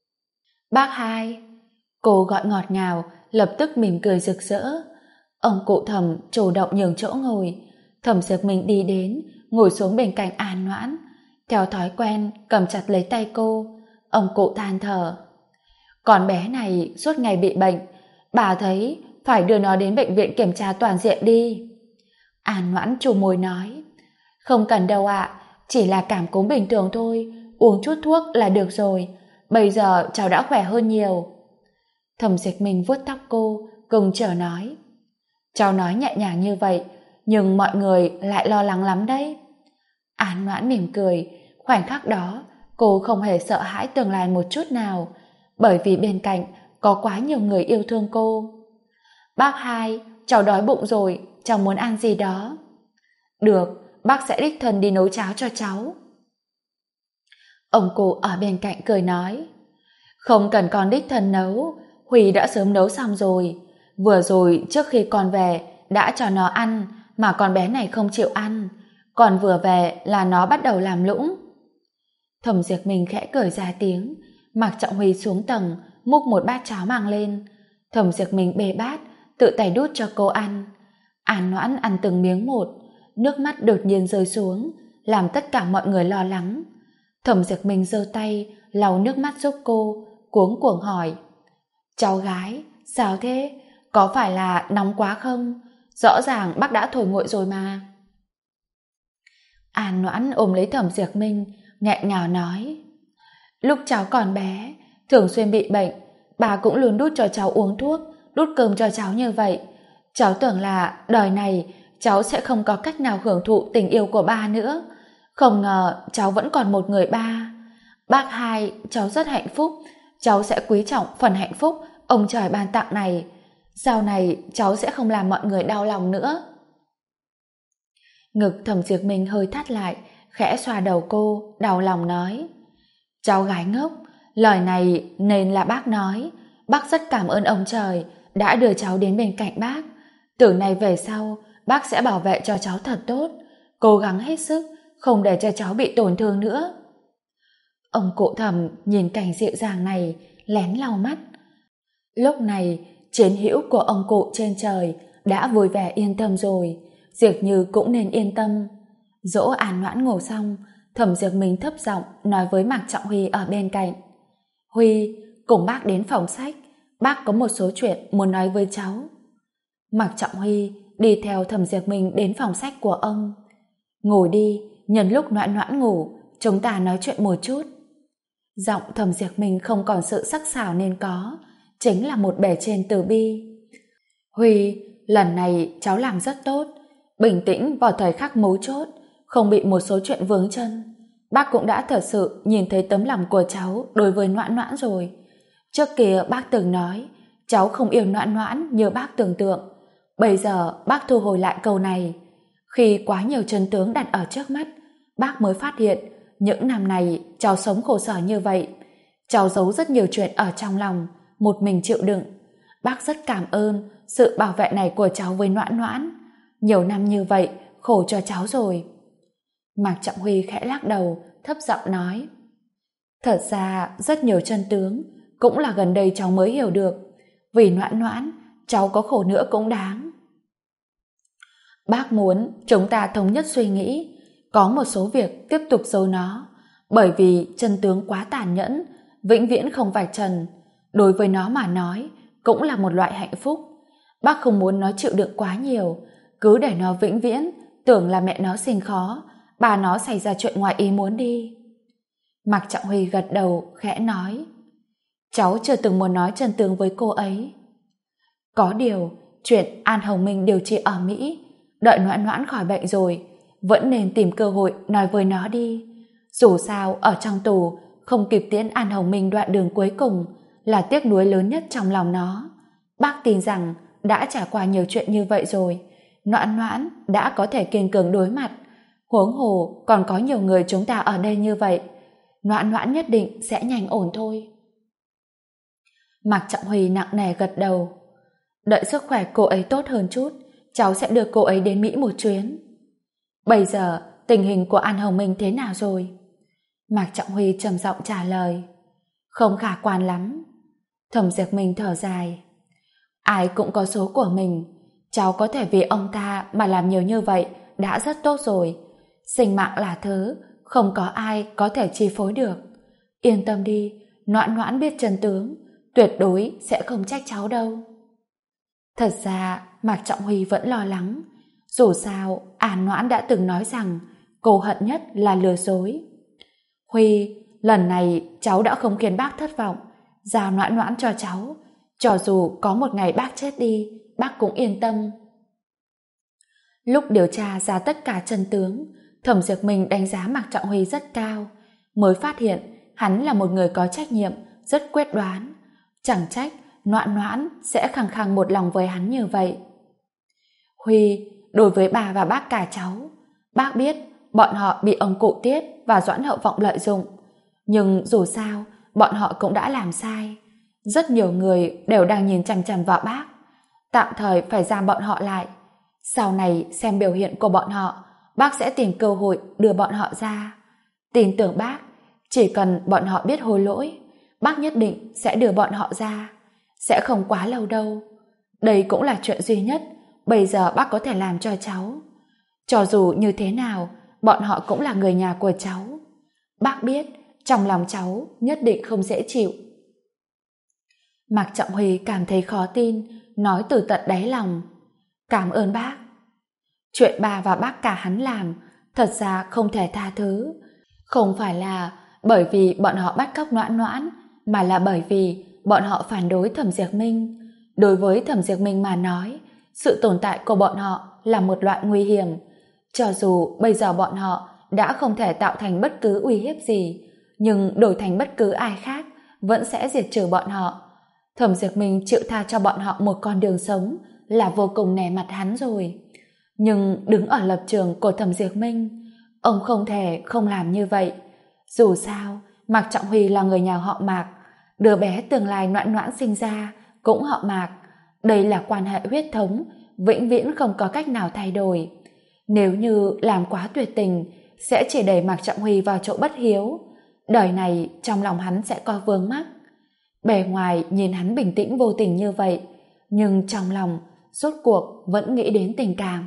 Speaker 1: Bác hai, cô gọi ngọt ngào, lập tức mỉm cười rực rỡ. Ông cụ Thẩm chủ động nhường chỗ ngồi. Thẩm Diệp Minh đi đến, ngồi xuống bên cạnh An Noãn, theo thói quen cầm chặt lấy tay cô. Ông cụ than thở. Con bé này suốt ngày bị bệnh, bà thấy phải đưa nó đến bệnh viện kiểm tra toàn diện đi. An Noãn trù môi nói. Không cần đâu ạ, chỉ là cảm cúm bình thường thôi, uống chút thuốc là được rồi, bây giờ cháu đã khỏe hơn nhiều. Thẩm Dịch Minh vuốt tóc cô, cùng chờ nói. Cháu nói nhẹ nhàng như vậy, nhưng mọi người lại lo lắng lắm đấy. An Noãn mỉm cười, khoảnh khắc đó cô không hề sợ hãi tương lai một chút nào, bởi vì bên cạnh có quá nhiều người yêu thương cô. Bác hai, cháu đói bụng rồi, cháu muốn ăn gì đó. Được, bác sẽ đích thân đi nấu cháo cho cháu. Ông cụ ở bên cạnh cười nói. Không cần con đích thân nấu, Huy đã sớm nấu xong rồi. Vừa rồi trước khi con về đã cho nó ăn, mà con bé này không chịu ăn. Còn vừa về là nó bắt đầu làm lũng. Thẩm Diệp Minh khẽ cười ra tiếng. Mạc Trọng Huy xuống tầng, múc một bát cháo mang lên. Thẩm Diệp Minh bê bát, tự tay đút cho cô ăn. An Noãn ăn từng miếng một, nước mắt đột nhiên rơi xuống, làm tất cả mọi người lo lắng. Thẩm Diệp Minh giơ tay lau nước mắt giúp cô, cuống cuồng hỏi. Cháu gái, sao thế? Có phải là nóng quá không? Rõ ràng bác đã thổi nguội rồi mà. An Noãn ôm lấy Thẩm Diệp Minh, nghẹn ngào nói. Lúc cháu còn bé, thường xuyên bị bệnh, bà cũng luôn đút cho cháu uống thuốc, đút cơm cho cháu như vậy. Cháu tưởng là đời này cháu sẽ không có cách nào hưởng thụ tình yêu của ba nữa. Không ngờ cháu vẫn còn một người ba. Bác hai, cháu rất hạnh phúc. Cháu sẽ quý trọng phần hạnh phúc ông trời ban tặng này. Sau này cháu sẽ không làm mọi người đau lòng nữa. Ngực Thẩm Diệp Minh hơi thắt lại, khẽ xoa đầu cô, đau lòng nói. Cháu gái ngốc, lời này nên là bác nói. Bác rất cảm ơn ông trời đã đưa cháu đến bên cạnh bác. Từ nay về sau, bác sẽ bảo vệ cho cháu thật tốt, cố gắng hết sức, không để cho cháu bị tổn thương nữa. Ông cụ Thẩm nhìn cảnh dịu dàng này, lén lau mắt. Lúc này, chiến hữu của ông cụ trên trời đã vui vẻ yên tâm rồi, Diệp Như cũng nên yên tâm. Dỗ An Noãn ngủ xong, Thẩm Diệp Minh thấp giọng nói với Mạc Trọng Huy ở bên cạnh. Huy, cùng bác đến phòng sách, bác có một số chuyện muốn nói với cháu. Mạc Trọng Huy đi theo Thẩm Diệp Minh đến phòng sách của ông. Ngồi đi, nhân lúc Noãn Noãn ngủ, chúng ta nói chuyện một chút. Giọng Thẩm Diệp Minh không còn sự sắc sảo nên có, chính là một bề trên từ bi. Huy, lần này cháu làm rất tốt. Bình tĩnh vào thời khắc mấu chốt, không bị một số chuyện vướng chân. Bác cũng đã thật sự nhìn thấy tấm lòng của cháu đối với Noãn Noãn rồi. Trước kia bác từng nói cháu không yêu Noãn Noãn như bác tưởng tượng. Bây giờ bác thu hồi lại câu này. Khi quá nhiều chân tướng đặt ở trước mắt, bác mới phát hiện những năm này cháu sống khổ sở như vậy. Cháu giấu rất nhiều chuyện ở trong lòng, một mình chịu đựng. Bác rất cảm ơn sự bảo vệ này của cháu với Noãn Noãn. Nhiều năm như vậy, khổ cho cháu rồi. Mạc Trọng Huy khẽ lắc đầu, thấp giọng nói. Thật ra rất nhiều chân tướng cũng là gần đây cháu mới hiểu được. Vì Noãn Noãn, cháu có khổ nữa cũng đáng. Bác muốn chúng ta thống nhất suy nghĩ, có một số việc tiếp tục giấu nó, bởi vì chân tướng quá tàn nhẫn, vĩnh viễn không vạch trần. Đối với nó mà nói, cũng là một loại hạnh phúc. Bác không muốn nó chịu đựng quá nhiều, cứ để nó vĩnh viễn tưởng là mẹ nó sinh khó, bà nó xảy ra chuyện ngoài ý muốn đi. Mạc Trọng Huy gật đầu khẽ nói, cháu chưa từng muốn nói chân tướng với cô ấy. Có điều chuyện An Hồng Minh điều trị ở Mỹ, đợi Noãn Noãn khỏi bệnh rồi vẫn nên tìm cơ hội nói với nó đi. Dù sao ở trong tù không kịp tiễn An Hồng Minh đoạn đường cuối cùng là tiếc nuối lớn nhất trong lòng nó. Bác tin rằng đã trải qua nhiều chuyện như vậy rồi, Noãn Noãn đã có thể kiên cường đối mặt. Huống hồ còn có nhiều người chúng ta ở đây như vậy, Noãn Noãn nhất định sẽ nhanh ổn thôi. Mạc Trọng Huy nặng nề gật đầu. Đợi sức khỏe cô ấy tốt hơn chút, cháu sẽ đưa cô ấy đến Mỹ một chuyến. Bây giờ tình hình của An Hồng Minh thế nào rồi? Mạc Trọng Huy trầm giọng trả lời. Không khả quan lắm. Thẩm Diệp Minh thở dài. Ai cũng có số của mình, cháu có thể vì ông ta mà làm nhiều như vậy đã rất tốt rồi. Sinh mạng là thứ không có ai có thể chi phối được. Yên tâm đi, Noãn Noãn biết chân tướng, tuyệt đối sẽ không trách cháu đâu. Thật ra Mạc Trọng Huy vẫn lo lắng. Dù sao An Noãn đã từng nói rằng cô hận nhất là lừa dối. Huy, lần này cháu đã không khiến bác thất vọng, giao Noãn Noãn cho cháu. Cho dù có một ngày bác chết đi, bác cũng yên tâm. Lúc điều tra ra tất cả chân tướng, Thẩm Diệp Minh đánh giá Mạc Trọng Huy rất cao, mới phát hiện hắn là một người có trách nhiệm, rất quyết đoán. Chẳng trách Noãn Noãn sẽ khăng khăng một lòng với hắn như vậy. Huy, đối với bà và bác cả cháu, bác biết bọn họ bị ông cụ Tiết và Doãn Hậu Vọng lợi dụng, nhưng dù sao bọn họ cũng đã làm sai. Rất nhiều người đều đang nhìn chằm chằm vào bác, tạm thời phải giam bọn họ lại. Sau này xem biểu hiện của bọn họ, bác sẽ tìm cơ hội đưa bọn họ ra. Tin tưởng bác, chỉ cần bọn họ biết hối lỗi, bác nhất định sẽ đưa bọn họ ra. Sẽ không quá lâu đâu. Đây cũng là chuyện duy nhất bây giờ bác có thể làm cho cháu. Cho dù như thế nào, bọn họ cũng là người nhà của cháu. Bác biết trong lòng cháu nhất định không dễ chịu. Mạc Trọng Huy cảm thấy khó tin, nói từ tận đáy lòng. Cảm ơn bác. Chuyện bà và bác cả hắn làm thật ra không thể tha thứ. Không phải là bởi vì bọn họ bắt cóc Noãn Noãn, mà là bởi vì bọn họ phản đối Thẩm Diệp Minh. Đối với Thẩm Diệp Minh mà nói, sự tồn tại của bọn họ là một loại nguy hiểm. Cho dù bây giờ bọn họ đã không thể tạo thành bất cứ uy hiếp gì, nhưng đổi thành bất cứ ai khác vẫn sẽ diệt trừ bọn họ. Thẩm Diệp Minh chịu tha cho bọn họ một con đường sống là vô cùng nể mặt hắn rồi. Nhưng đứng ở lập trường của Thẩm Diệp Minh, ông không thể không làm như vậy. Dù sao, Mạc Trọng Huy là người nhà họ Mạc, đứa bé tương lai Noãn Noãn sinh ra cũng họ Mạc. Đây là quan hệ huyết thống, vĩnh viễn không có cách nào thay đổi. Nếu như làm quá tuyệt tình, sẽ chỉ đẩy Mạc Trọng Huy vào chỗ bất hiếu. Đời này trong lòng hắn sẽ có vướng mắc. Bề ngoài nhìn hắn bình tĩnh vô tình như vậy, nhưng trong lòng rốt cuộc vẫn nghĩ đến tình cảm.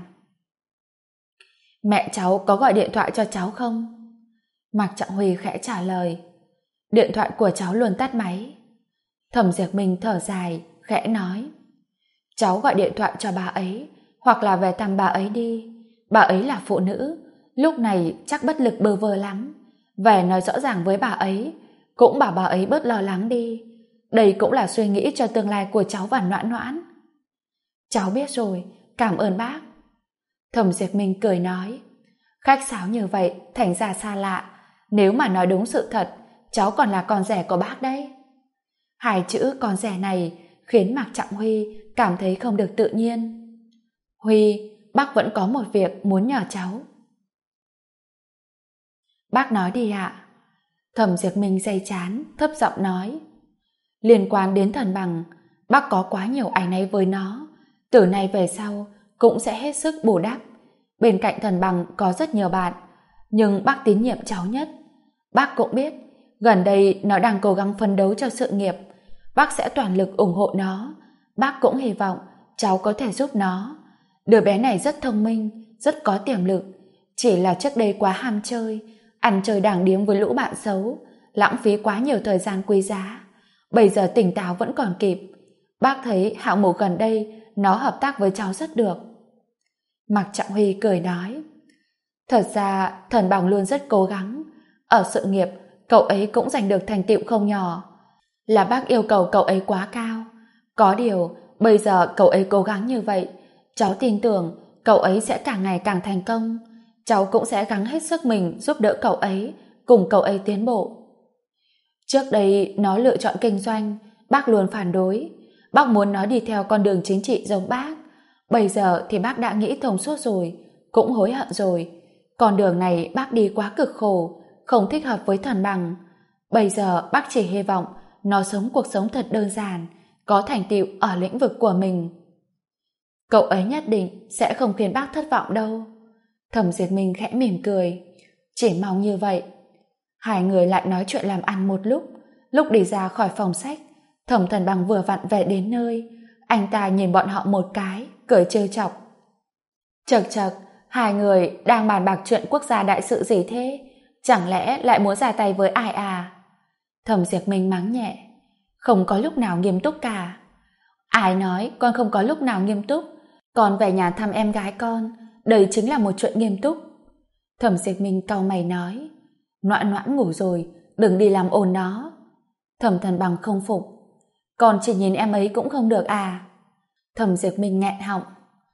Speaker 1: Mẹ cháu có gọi điện thoại cho cháu không? Mạc Trọng Huy khẽ trả lời. Điện thoại của cháu luôn tắt máy. Thẩm Diệp Minh thở dài, khẽ nói. Cháu gọi điện thoại cho bà ấy, hoặc là về thăm bà ấy đi. Bà ấy là phụ nữ, lúc này chắc bất lực bơ vơ lắm. Về nói rõ ràng với bà ấy, cũng bảo bà ấy bớt lo lắng đi. Đây cũng là suy nghĩ cho tương lai của cháu và Noãn Noãn. Cháu biết rồi, cảm ơn bác. Thẩm Diệp Minh cười nói, khách sáo như vậy thành ra xa lạ, nếu mà nói đúng sự thật, cháu còn là con rể của bác đấy. Hai chữ con rể này khiến Mạc Trọng Huy cảm thấy không được tự nhiên. Huy, bác vẫn có một việc muốn nhờ cháu. Bác nói đi ạ. Thẩm Diệp Minh day chán, thấp giọng nói. Liên quan đến thần bằng, bác có quá nhiều áy náy với nó. Từ nay về sau, cũng sẽ hết sức bù đắp. Bên cạnh thần bằng có rất nhiều bạn, nhưng bác tín nhiệm cháu nhất. Bác cũng biết, gần đây nó đang cố gắng phấn đấu cho sự nghiệp. Bác sẽ toàn lực ủng hộ nó. Bác cũng hy vọng cháu có thể giúp nó. Đứa bé này rất thông minh, rất có tiềm lực. Chỉ là trước đây quá ham chơi, ăn chơi đàng điếm với lũ bạn xấu, lãng phí quá nhiều thời gian quý giá. Bây giờ tỉnh táo vẫn còn kịp. Bác thấy hạng mục gần đây nó hợp tác với cháu rất được. Mạc Trọng Huy cười nói, thật ra thần bằng luôn rất cố gắng. Ở sự nghiệp, cậu ấy cũng giành được thành tựu không nhỏ. Là bác yêu cầu cậu ấy quá cao. Có điều, bây giờ cậu ấy cố gắng như vậy, cháu tin tưởng cậu ấy sẽ càng ngày càng thành công. Cháu cũng sẽ gắng hết sức mình giúp đỡ cậu ấy, cùng cậu ấy tiến bộ. Trước đây nó lựa chọn kinh doanh, bác luôn phản đối. Bác muốn nó đi theo con đường chính trị giống bác. Bây giờ thì bác đã nghĩ thông suốt rồi, cũng hối hận rồi. Con đường này bác đi quá cực khổ, không thích hợp với thần bằng. Bây giờ bác chỉ hy vọng nó sống cuộc sống thật đơn giản, có thành tựu ở lĩnh vực của mình. Cậu ấy nhất định sẽ không khiến bác thất vọng đâu. Thẩm Diệt Minh khẽ mỉm cười. Chỉ mong như vậy. Hai người lại nói chuyện làm ăn một lúc. Lúc đi ra khỏi phòng sách, Thẩm Thần Bằng vừa vặn về đến nơi. Anh ta nhìn bọn họ một cái, cười trêu chọc. Chậc chậc, hai người đang bàn bạc chuyện quốc gia đại sự gì thế? Chẳng lẽ lại muốn ra tay với ai à? Thẩm Diệt Minh mắng nhẹ. Không có lúc nào nghiêm túc cả. Ai nói con không có lúc nào nghiêm túc? Con về nhà thăm em gái con, đây chính là một chuyện nghiêm túc. Thẩm Diệt Minh cau mày nói. Noãn Noãn ngủ rồi, đừng đi làm ồn nó. Thẩm Thần Bằng không phục. Con chỉ nhìn em ấy cũng không được à? Thẩm Diệt Minh nghẹn họng.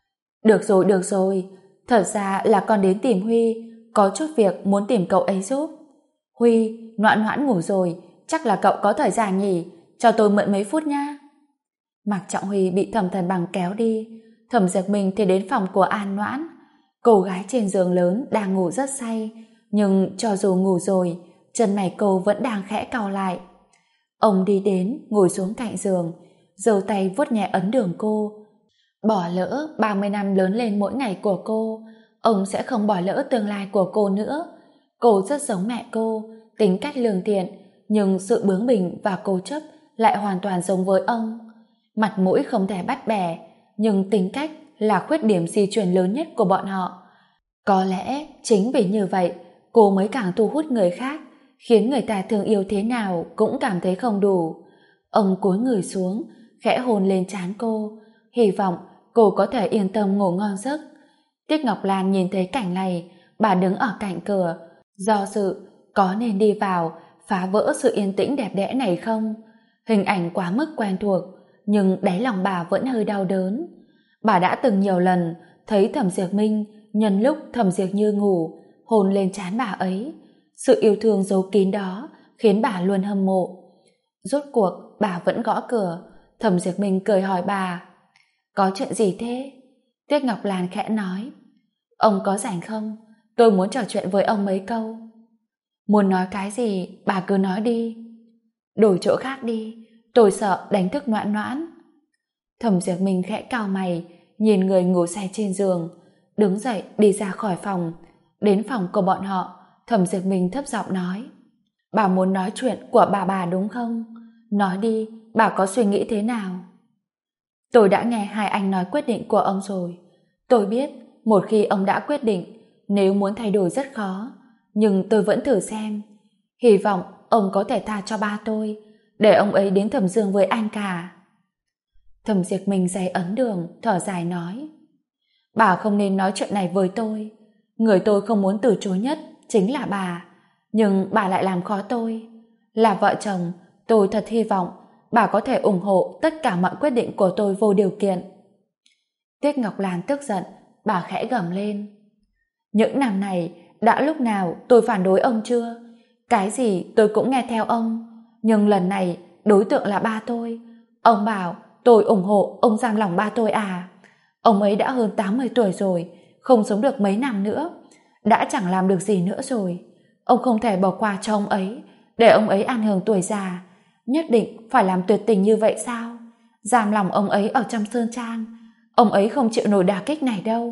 Speaker 1: Được rồi, thật ra là con đến tìm Huy, có chút việc muốn tìm cậu ấy giúp. Huy, Noãn Noãn ngủ rồi, chắc là cậu có thời gian nhỉ, cho tôi mượn mấy phút nha. Mạc Trọng Huy bị Thẩm Thần Bằng kéo đi, Thẩm Diệt Minh thì đến phòng của An Noãn. Cô gái trên giường lớn đang ngủ rất say, nhưng cho dù ngủ rồi, chân mày cô vẫn đang khẽ cau lại. Ông đi đến, ngồi xuống cạnh giường, giơ tay vuốt nhẹ ấn đường cô. Bỏ lỡ 30 năm lớn lên mỗi ngày của cô, ông sẽ không bỏ lỡ tương lai của cô nữa. Cô rất giống mẹ cô, tính cách lương thiện, nhưng sự bướng bỉnh và cố chấp lại hoàn toàn giống với ông. Mặt mũi không thể bắt bẻ, nhưng tính cách là khuyết điểm di truyền lớn nhất của bọn họ. Có lẽ chính vì như vậy, cô mới càng thu hút người khác, khiến người ta thương yêu thế nào cũng cảm thấy không đủ. Ông cúi người xuống, khẽ hôn lên trán cô, hy vọng cô có thể yên tâm ngủ ngon giấc. Tiết Ngọc Lan nhìn thấy cảnh này, bà đứng ở cạnh cửa, do dự có nên đi vào phá vỡ sự yên tĩnh đẹp đẽ này không? Hình ảnh quá mức quen thuộc, nhưng đáy lòng bà vẫn hơi đau đớn. Bà đã từng nhiều lần thấy Thẩm Diệt Minh nhân lúc Thẩm Diệt Như ngủ hôn lên trán bà ấy. Sự yêu thương giấu kín đó khiến bà luôn hâm mộ. Rốt cuộc bà vẫn gõ cửa. Thẩm Diệt Minh cười hỏi bà, có chuyện gì thế? Tiết Ngọc Lan khẽ nói, ông có rảnh không? Tôi muốn trò chuyện với ông mấy câu. Muốn nói cái gì bà cứ nói đi. Đổi chỗ khác đi, tôi sợ đánh thức Noãn Noãn. Thẩm Diệt Minh khẽ cau mày, nhìn người ngủ say trên giường, đứng dậy đi ra khỏi phòng. Đến phòng của bọn họ, Thẩm Diệt Minh thấp giọng nói, bà muốn nói chuyện của bà đúng không? Nói đi, bà có suy nghĩ thế nào? Tôi đã nghe hai anh nói quyết định của ông rồi. Tôi biết một khi ông đã quyết định, nếu muốn thay đổi rất khó, nhưng tôi vẫn thử xem. Hy vọng ông có thể tha cho ba tôi, để ông ấy đến Thẩm Dương với anh cả. Thẩm Diệt Minh giày ấn đường, thở dài nói, bà không nên nói chuyện này với tôi. Người tôi không muốn từ chối nhất chính là bà, nhưng bà lại làm khó tôi. Là vợ chồng, tôi thật hy vọng bà có thể ủng hộ tất cả mọi quyết định của tôi vô điều kiện. Tiết Ngọc Lan tức giận, bà khẽ gầm lên. Những năm này, đã lúc nào tôi phản đối ông chưa? Cái gì tôi cũng nghe theo ông. Nhưng lần này, đối tượng là ba tôi. Ông bảo tôi ủng hộ ông giam lòng ba tôi à? Ông ấy đã hơn 80 tuổi rồi, không sống được mấy năm nữa. Đã chẳng làm được gì nữa rồi. Ông không thể bỏ qua cho ông ấy, để ông ấy an hưởng tuổi già. Nhất định phải làm tuyệt tình như vậy sao? Giam lòng ông ấy ở trong sơn trang. Ông ấy không chịu nổi đả kích này đâu.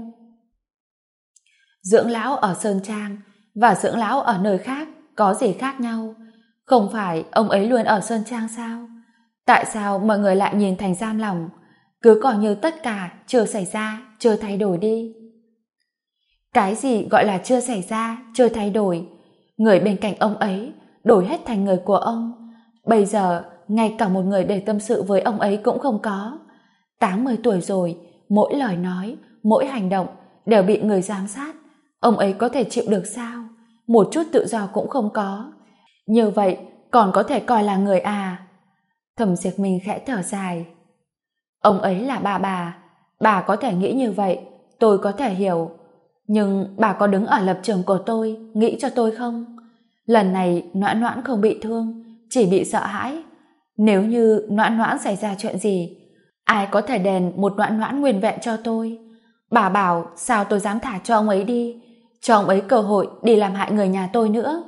Speaker 1: Dưỡng lão ở sơn trang và dưỡng lão ở nơi khác có gì khác nhau? Không phải ông ấy luôn ở sơn trang sao? Tại sao mọi người lại nhìn thành giam lòng? Cứ coi như tất cả chưa xảy ra, chưa thay đổi đi. Cái gì gọi là chưa xảy ra, chưa thay đổi? Người bên cạnh ông ấy đổi hết thành người của ông. Bây giờ, ngay cả một người để tâm sự với ông ấy cũng không có. 80 tuổi rồi, mỗi lời nói, mỗi hành động đều bị người giám sát. Ông ấy có thể chịu được sao? Một chút tự do cũng không có. Như vậy, còn có thể coi là người à? Thẩm Diệp Minh khẽ thở dài. Ông ấy là bà có thể nghĩ như vậy, tôi có thể hiểu. Nhưng bà có đứng ở lập trường của tôi, nghĩ cho tôi không? Lần này Noãn Noãn không bị thương, chỉ bị sợ hãi. Nếu như Noãn Noãn xảy ra chuyện gì, ai có thể đền một Noãn Noãn nguyên vẹn cho tôi? Bà bảo sao tôi dám thả cho ông ấy đi, cho ông ấy cơ hội đi làm hại người nhà tôi nữa.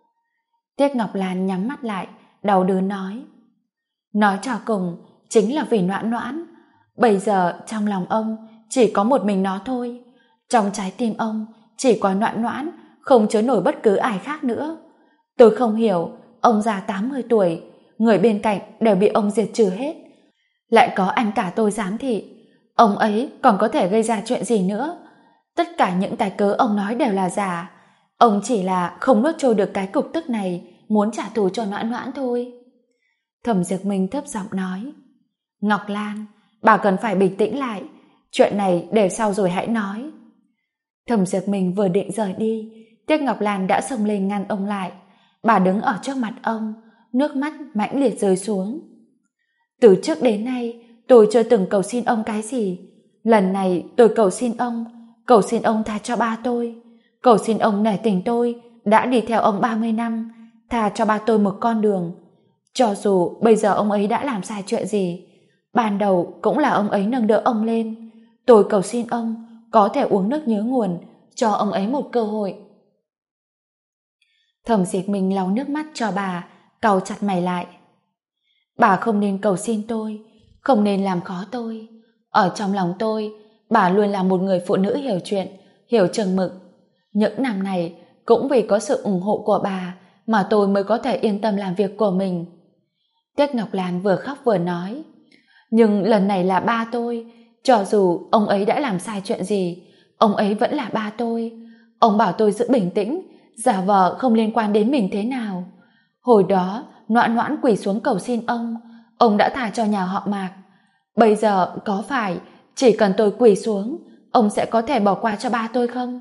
Speaker 1: Tiết Ngọc Lan nhắm mắt lại, đau đớn nói. Nói cho cùng, chính là vì Noãn Noãn. Bây giờ trong lòng ông chỉ có một mình nó thôi. Trong trái tim ông chỉ có Noãn Noãn, không chứa nổi bất cứ ai khác nữa. Tôi không hiểu, ông già 80 tuổi, người bên cạnh đều bị ông diệt trừ hết. Lại có anh cả tôi giám thị, ông ấy còn có thể gây ra chuyện gì nữa? Tất cả những cái cớ ông nói đều là giả. Ông chỉ là không nuốt trôi được cái cục tức này, muốn trả thù cho Noãn Noãn thôi. Thẩm Diệp Minh thấp giọng nói. Ngọc Lan, bà cần phải bình tĩnh lại. Chuyện này để sau rồi hãy nói. Thẩm Diệp Minh vừa định rời đi, Tiết Ngọc Lan đã xông lên ngăn ông lại. Bà đứng ở trước mặt ông, nước mắt mãnh liệt rơi xuống. Từ trước đến nay, tôi chưa từng cầu xin ông cái gì. Lần này tôi cầu xin ông tha cho ba tôi. Cầu xin ông nể tình tôi, đã đi theo ông 30 năm, tha cho ba tôi một con đường. Cho dù bây giờ ông ấy đã làm sai chuyện gì, ban đầu cũng là ông ấy nâng đỡ ông lên. Tôi cầu xin ông có thể uống nước nhớ nguồn, cho ông ấy một cơ hội. Thẩm Diệp Minh lau nước mắt cho bà, cau chặt mày lại. Bà không nên cầu xin tôi, không nên làm khó tôi. Ở trong lòng tôi, bà luôn là một người phụ nữ hiểu chuyện, hiểu chừng mực. Những năm này, cũng vì có sự ủng hộ của bà mà tôi mới có thể yên tâm làm việc của mình. Tiết Ngọc Lan vừa khóc vừa nói. Nhưng lần này là ba tôi, cho dù ông ấy đã làm sai chuyện gì, ông ấy vẫn là ba tôi. Ông bảo tôi giữ bình tĩnh, giả vờ không liên quan đến mình thế nào. Hồi đó, Noãn Noãn quỳ xuống cầu xin ông đã tha cho nhà họ Mạc. Bây giờ có phải chỉ cần tôi quỳ xuống, ông sẽ có thể bỏ qua cho ba tôi không?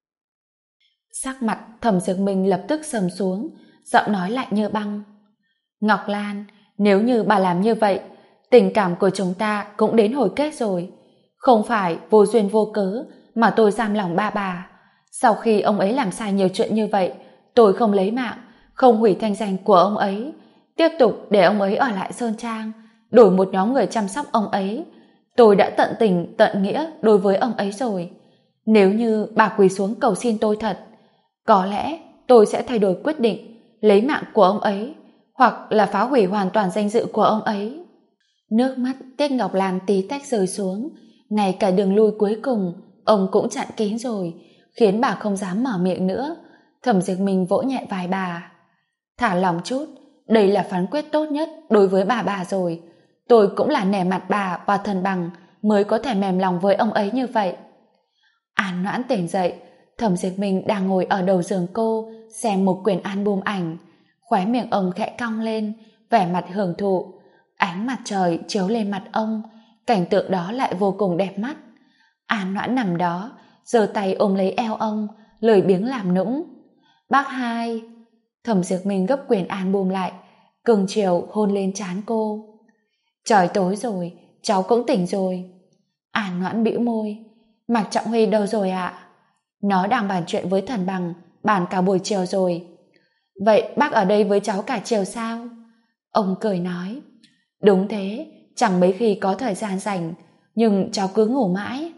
Speaker 1: Sắc mặt Thẩm Diệp Minh lập tức sầm xuống, giọng nói lạnh như băng. Ngọc Lan, nếu như bà làm như vậy, tình cảm của chúng ta cũng đến hồi kết rồi. Không phải vô duyên vô cớ mà tôi giam lòng ba bà. Sau khi ông ấy làm sai nhiều chuyện như vậy, tôi không lấy mạng, không hủy thanh danh của ông ấy, tiếp tục để ông ấy ở lại Sơn Trang, đổi một nhóm người chăm sóc ông ấy. Tôi đã tận tình tận nghĩa đối với ông ấy rồi. Nếu như bà quỳ xuống cầu xin tôi thật, có lẽ tôi sẽ thay đổi quyết định, lấy mạng của ông ấy, hoặc là phá hủy hoàn toàn danh dự của ông ấy. Nước mắt Tiết Ngọc Lan tí tách rơi xuống, ngay cả đường lui cuối cùng ông cũng chặn kín rồi, khiến bà không dám mở miệng nữa. Thẩm Diệp Minh vỗ nhẹ vai bà. Thả lòng chút, đây là phán quyết tốt nhất đối với bà rồi. Tôi cũng là nể mặt bà và thần bằng mới có thể mềm lòng với ông ấy như vậy. An Noãn tỉnh dậy, Thẩm Diệp Minh đang ngồi ở đầu giường cô xem một quyển album ảnh. Khóe miệng ông khẽ cong lên, vẻ mặt hưởng thụ. Ánh mặt trời chiếu lên mặt ông, cảnh tượng đó lại vô cùng đẹp mắt. An Noãn nằm đó, giơ tay ôm lấy eo ông, lười biếng làm nũng. Bác hai. Thẩm Diệp Minh gấp quyển album lại, cưng chiều hôn lên trán cô. Trời tối rồi, cháu cũng tỉnh rồi. An Noãn bĩu môi. Mạc Trọng Huy đâu rồi ạ? Nó đang bàn chuyện với Thần Bằng, bàn cả buổi chiều rồi. Vậy bác ở đây với cháu cả chiều sao? Ông cười nói. Đúng thế, chẳng mấy khi có thời gian rảnh, nhưng cháu cứ ngủ mãi.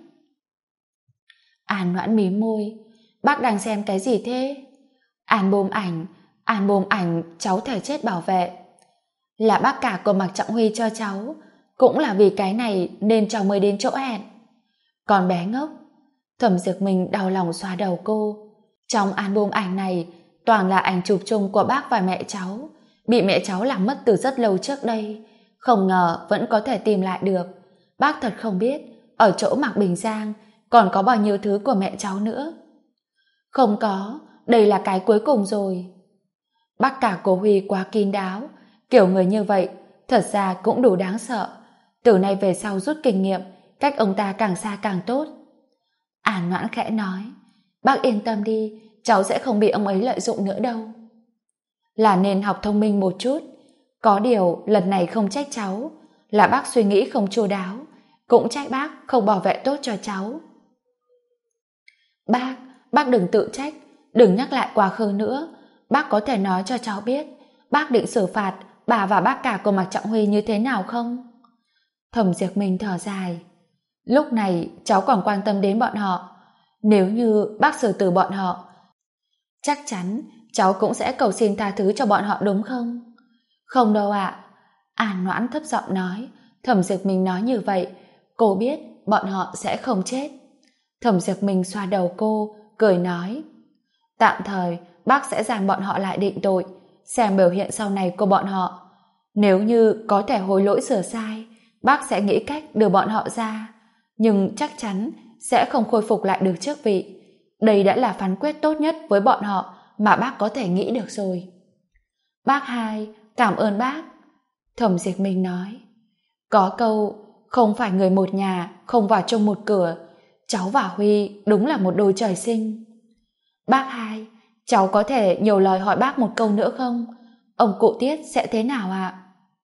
Speaker 1: An Noãn mím môi. Bác đang xem cái gì thế? Album ảnh cháu thể chết bảo vệ. Là bác cả của Mạc Trọng Huy cho cháu, cũng là vì cái này nên cháu mới đến chỗ hẹn. Con bé ngốc. Thẩm Diệp Minh đau lòng xoa đầu cô. Trong album ảnh này toàn là ảnh chụp chung của bác và mẹ cháu, bị mẹ cháu làm mất từ rất lâu trước đây, không ngờ vẫn có thể tìm lại được. Bác thật không biết ở chỗ Mạc Bình Giang còn có bao nhiêu thứ của mẹ cháu nữa. Không có, đây là cái cuối cùng rồi. Bác cả của Huy quá kín đáo, kiểu người như vậy thật ra cũng đủ đáng sợ. Từ nay về sau rút kinh nghiệm, cách ông ta càng xa càng tốt. An Noãn khẽ nói, bác yên tâm đi, cháu sẽ không bị ông ấy lợi dụng nữa đâu. Là nên học thông minh một chút. Có điều lần này không trách cháu, là bác suy nghĩ không chu đáo, cũng trách bác không bảo vệ tốt cho cháu. Bác đừng tự trách, đừng nhắc lại quá khứ nữa. Bác có thể nói cho cháu biết bác định xử phạt bà và bác cả của Mạc Trọng Huy như thế nào không? Thẩm Diệp Minh thở dài. Lúc này cháu còn quan tâm đến bọn họ. Nếu như bác xử tử bọn họ, chắc chắn cháu cũng sẽ cầu xin tha thứ cho bọn họ đúng không? Không đâu ạ. An Noãn thấp giọng nói. Thẩm Diệp Minh nói như vậy, cô biết bọn họ sẽ không chết. Thẩm Diệp Minh xoa đầu cô, cười nói, tạm thời bác sẽ giam bọn họ lại định tội, xem biểu hiện sau này của bọn họ. Nếu như có thể hối lỗi sửa sai, bác sẽ nghĩ cách đưa bọn họ ra, nhưng chắc chắn sẽ không khôi phục lại được chức vị. Đây đã là phán quyết tốt nhất với bọn họ mà bác có thể nghĩ được rồi. Bác hai, cảm ơn bác. Thẩm Diệp Minh nói. Có câu, không phải người một nhà, không vào chung một cửa. Cháu và Huy đúng là một đôi trời sinh. Bác hai, cháu có thể nhiều lời hỏi bác một câu nữa không? Ông cụ Tiết sẽ thế nào ạ?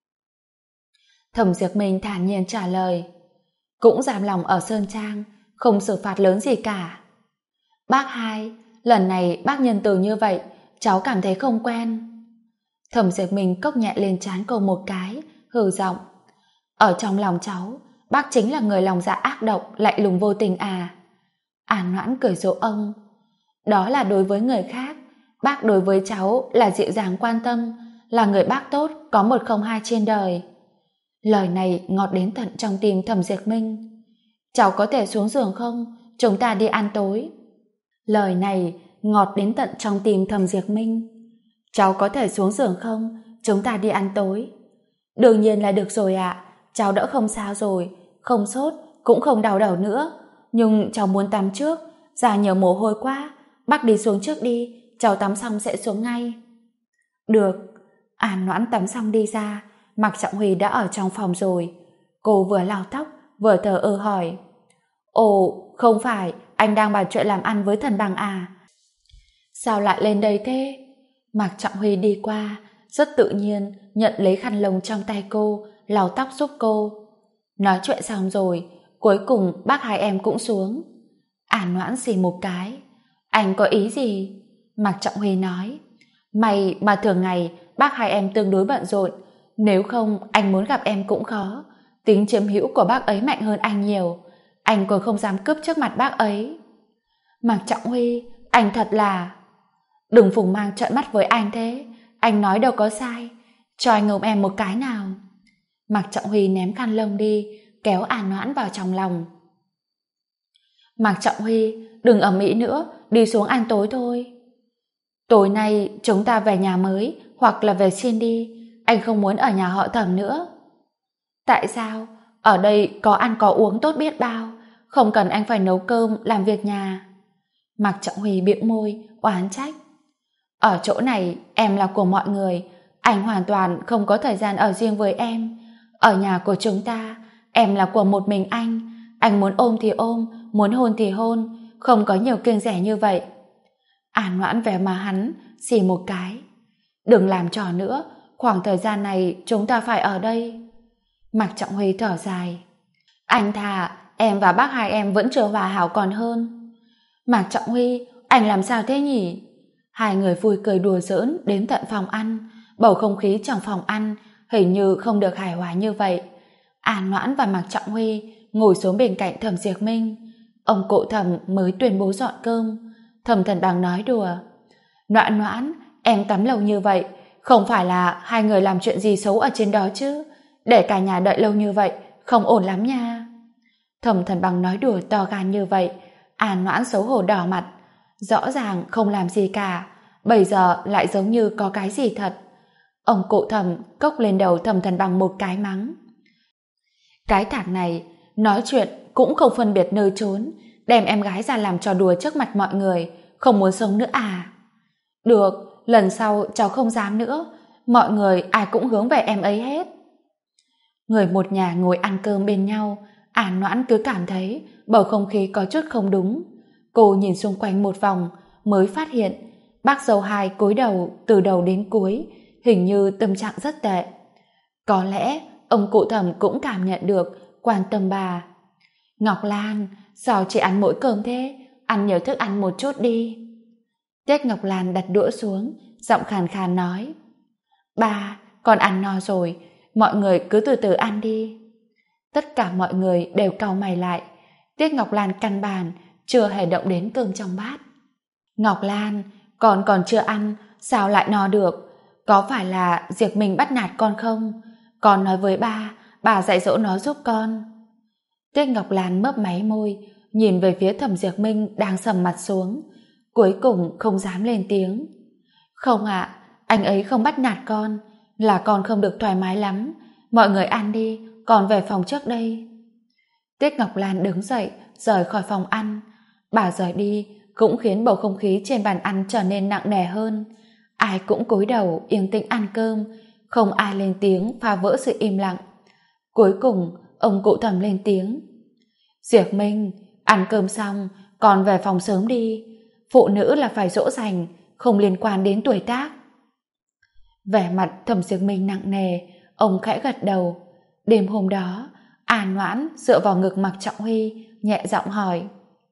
Speaker 1: Thẩm Diệp Minh thản nhiên trả lời. Cũng giảm lòng ở Sơn Trang, không xử phạt lớn gì cả. Bác hai, lần này bác nhân từ như vậy, cháu cảm thấy không quen. Thẩm Diệp Minh cốc nhẹ lên trán cô một cái, hừ giọng. Ở trong lòng cháu, bác chính là người lòng dạ ác độc, lạnh lùng vô tình à? An Noãn cười dỗ ông. Đó là đối với người khác, bác đối với cháu là dịu dàng quan tâm, là người bác tốt có 102 trên đời. Lời này ngọt đến tận trong tim Thẩm Diệp Minh. Cháu có thể xuống giường không? Chúng ta đi ăn tối. Lời này ngọt đến tận trong tim Thẩm Diệp Minh. Cháu có thể xuống giường không? Chúng ta đi ăn tối. Đương nhiên là được rồi ạ. Cháu đỡ không sao rồi, không sốt, cũng không đau đầu nữa. Nhưng cháu muốn tắm trước, da nhiều mồ hôi quá. Bác đi xuống trước đi, cháu tắm xong sẽ xuống ngay. Được. An Noãn tắm xong đi ra, Mạc Trọng Huy đã ở trong phòng rồi. Cô vừa lau tóc, vừa thờ ơ hỏi. Ồ, không phải, anh đang bàn chuyện làm ăn với Thần Bằng à? Sao lại lên đây thế? Mạc Trọng Huy đi qua, rất tự nhiên nhận lấy khăn lông trong tay cô, lau tóc giúp cô. Nói chuyện xong rồi, cuối cùng bác hai em cũng xuống. An Noãn xì một cái. Anh có ý gì? Mạc Trọng Huy nói. May mà thường ngày bác hai em tương đối bận rộn, nếu không anh muốn gặp em cũng khó. Tính chiếm hữu của bác ấy mạnh hơn anh nhiều, anh còn không dám cướp trước mặt bác ấy. Mạc Trọng Huy, anh thật là... Đừng phùng mang trợn mắt với anh thế, anh nói đâu có sai. Cho anh ôm em một cái nào. Mạc Trọng Huy ném khăn lông đi, kéo An Noãn vào trong lòng. Mạc Trọng Huy, đừng ầm ĩ nữa, đi xuống ăn tối thôi. Tối nay chúng ta về nhà mới, hoặc là về xin đi. Anh không muốn ở nhà họ Thẩm nữa. Tại sao? Ở đây có ăn có uống tốt biết bao, không cần anh phải nấu cơm làm việc nhà. Mạc Trọng Huy bĩu môi oán trách. Ở chỗ này em là của mọi người, anh hoàn toàn không có thời gian ở riêng với em. Ở nhà của chúng ta em là của một mình anh muốn ôm thì ôm, muốn hôn thì hôn, không có nhiều kiêng dè như vậy. An Noãn về mà hắn xì một cái. Đừng làm trò nữa, khoảng thời gian này chúng ta phải ở đây. Mạc Trọng Huy thở dài. Anh thà em và bác hai em vẫn chưa hòa hảo còn hơn. Mạc Trọng Huy, anh làm sao thế nhỉ? Hai người vui cười đùa giỡn đến tận phòng ăn. Bầu không khí trong phòng ăn hình như không được hài hòa như vậy. An Noãn và Mạc Trọng Huy ngồi xuống bên cạnh Thẩm Diệp Minh. Ông cụ Thẩm mới tuyên bố dọn cơm. Thẩm Thần Bằng nói đùa: Noãn Noãn, em tắm lâu như vậy, không phải là hai người làm chuyện gì xấu ở trên đó chứ? Để cả nhà đợi lâu như vậy, không ổn lắm nha. Thẩm Thần Bằng nói đùa to gan như vậy, An Noãn xấu hổ đỏ mặt. Rõ ràng không làm gì cả, bây giờ lại giống như có cái gì thật. Ông cụ Thẩm cốc lên đầu Thẩm Thần Bằng một cái mắng: cái thằng này nói chuyện cũng không phân biệt nơi trốn, đem em gái ra làm trò đùa trước mặt mọi người, không muốn sống nữa à? Được, lần sau cháu không dám nữa, mọi người ai cũng hướng về em ấy hết. Người một nhà ngồi ăn cơm bên nhau, An Noãn cứ cảm thấy bầu không khí có chút không đúng. Cô nhìn xung quanh một vòng mới phát hiện bác dâu hai cúi đầu từ đầu đến cuối, hình như tâm trạng rất tệ. Có lẽ ông cụ Thẩm cũng cảm nhận được, quan tâm bà. Ngọc Lan, sao chỉ ăn mỗi cơm thế? Ăn nhiều thức ăn một chút đi. Tiết Ngọc Lan đặt đũa xuống, giọng khàn khàn nói: Bà, con ăn no rồi, mọi người cứ từ từ ăn đi. Tất cả mọi người đều cau mày lại. Tiết Ngọc Lan căn bản chưa hề động đến cơm trong bát. Ngọc Lan, con còn chưa ăn, sao lại no được? Có phải là Diệp Minh bắt nạt con không? Con nói với bà dạy dỗ nó giúp con. Tiết Ngọc Lan mấp máy môi, nhìn về phía Thẩm Diệp Minh đang sầm mặt xuống, cuối cùng không dám lên tiếng. Không ạ, anh ấy không bắt nạt con, là con không được thoải mái lắm. Mọi người ăn đi, con về phòng trước đây. Tiết Ngọc Lan đứng dậy, rời khỏi phòng ăn. Bà rời đi cũng khiến bầu không khí trên bàn ăn trở nên nặng nề hơn. Ai cũng cúi đầu yên tĩnh ăn cơm, không ai lên tiếng phá vỡ sự im lặng. Cuối cùng ông cụ Thẩm lên tiếng: Diệp Minh, ăn cơm xong còn về phòng sớm đi. Phụ nữ là phải dỗ dành, không liên quan đến tuổi tác. Vẻ mặt Thẩm Diệp Minh nặng nề, ông khẽ gật đầu. Đêm hôm đó, An Noãn dựa vào ngực Mạc Trọng Huy, nhẹ giọng hỏi: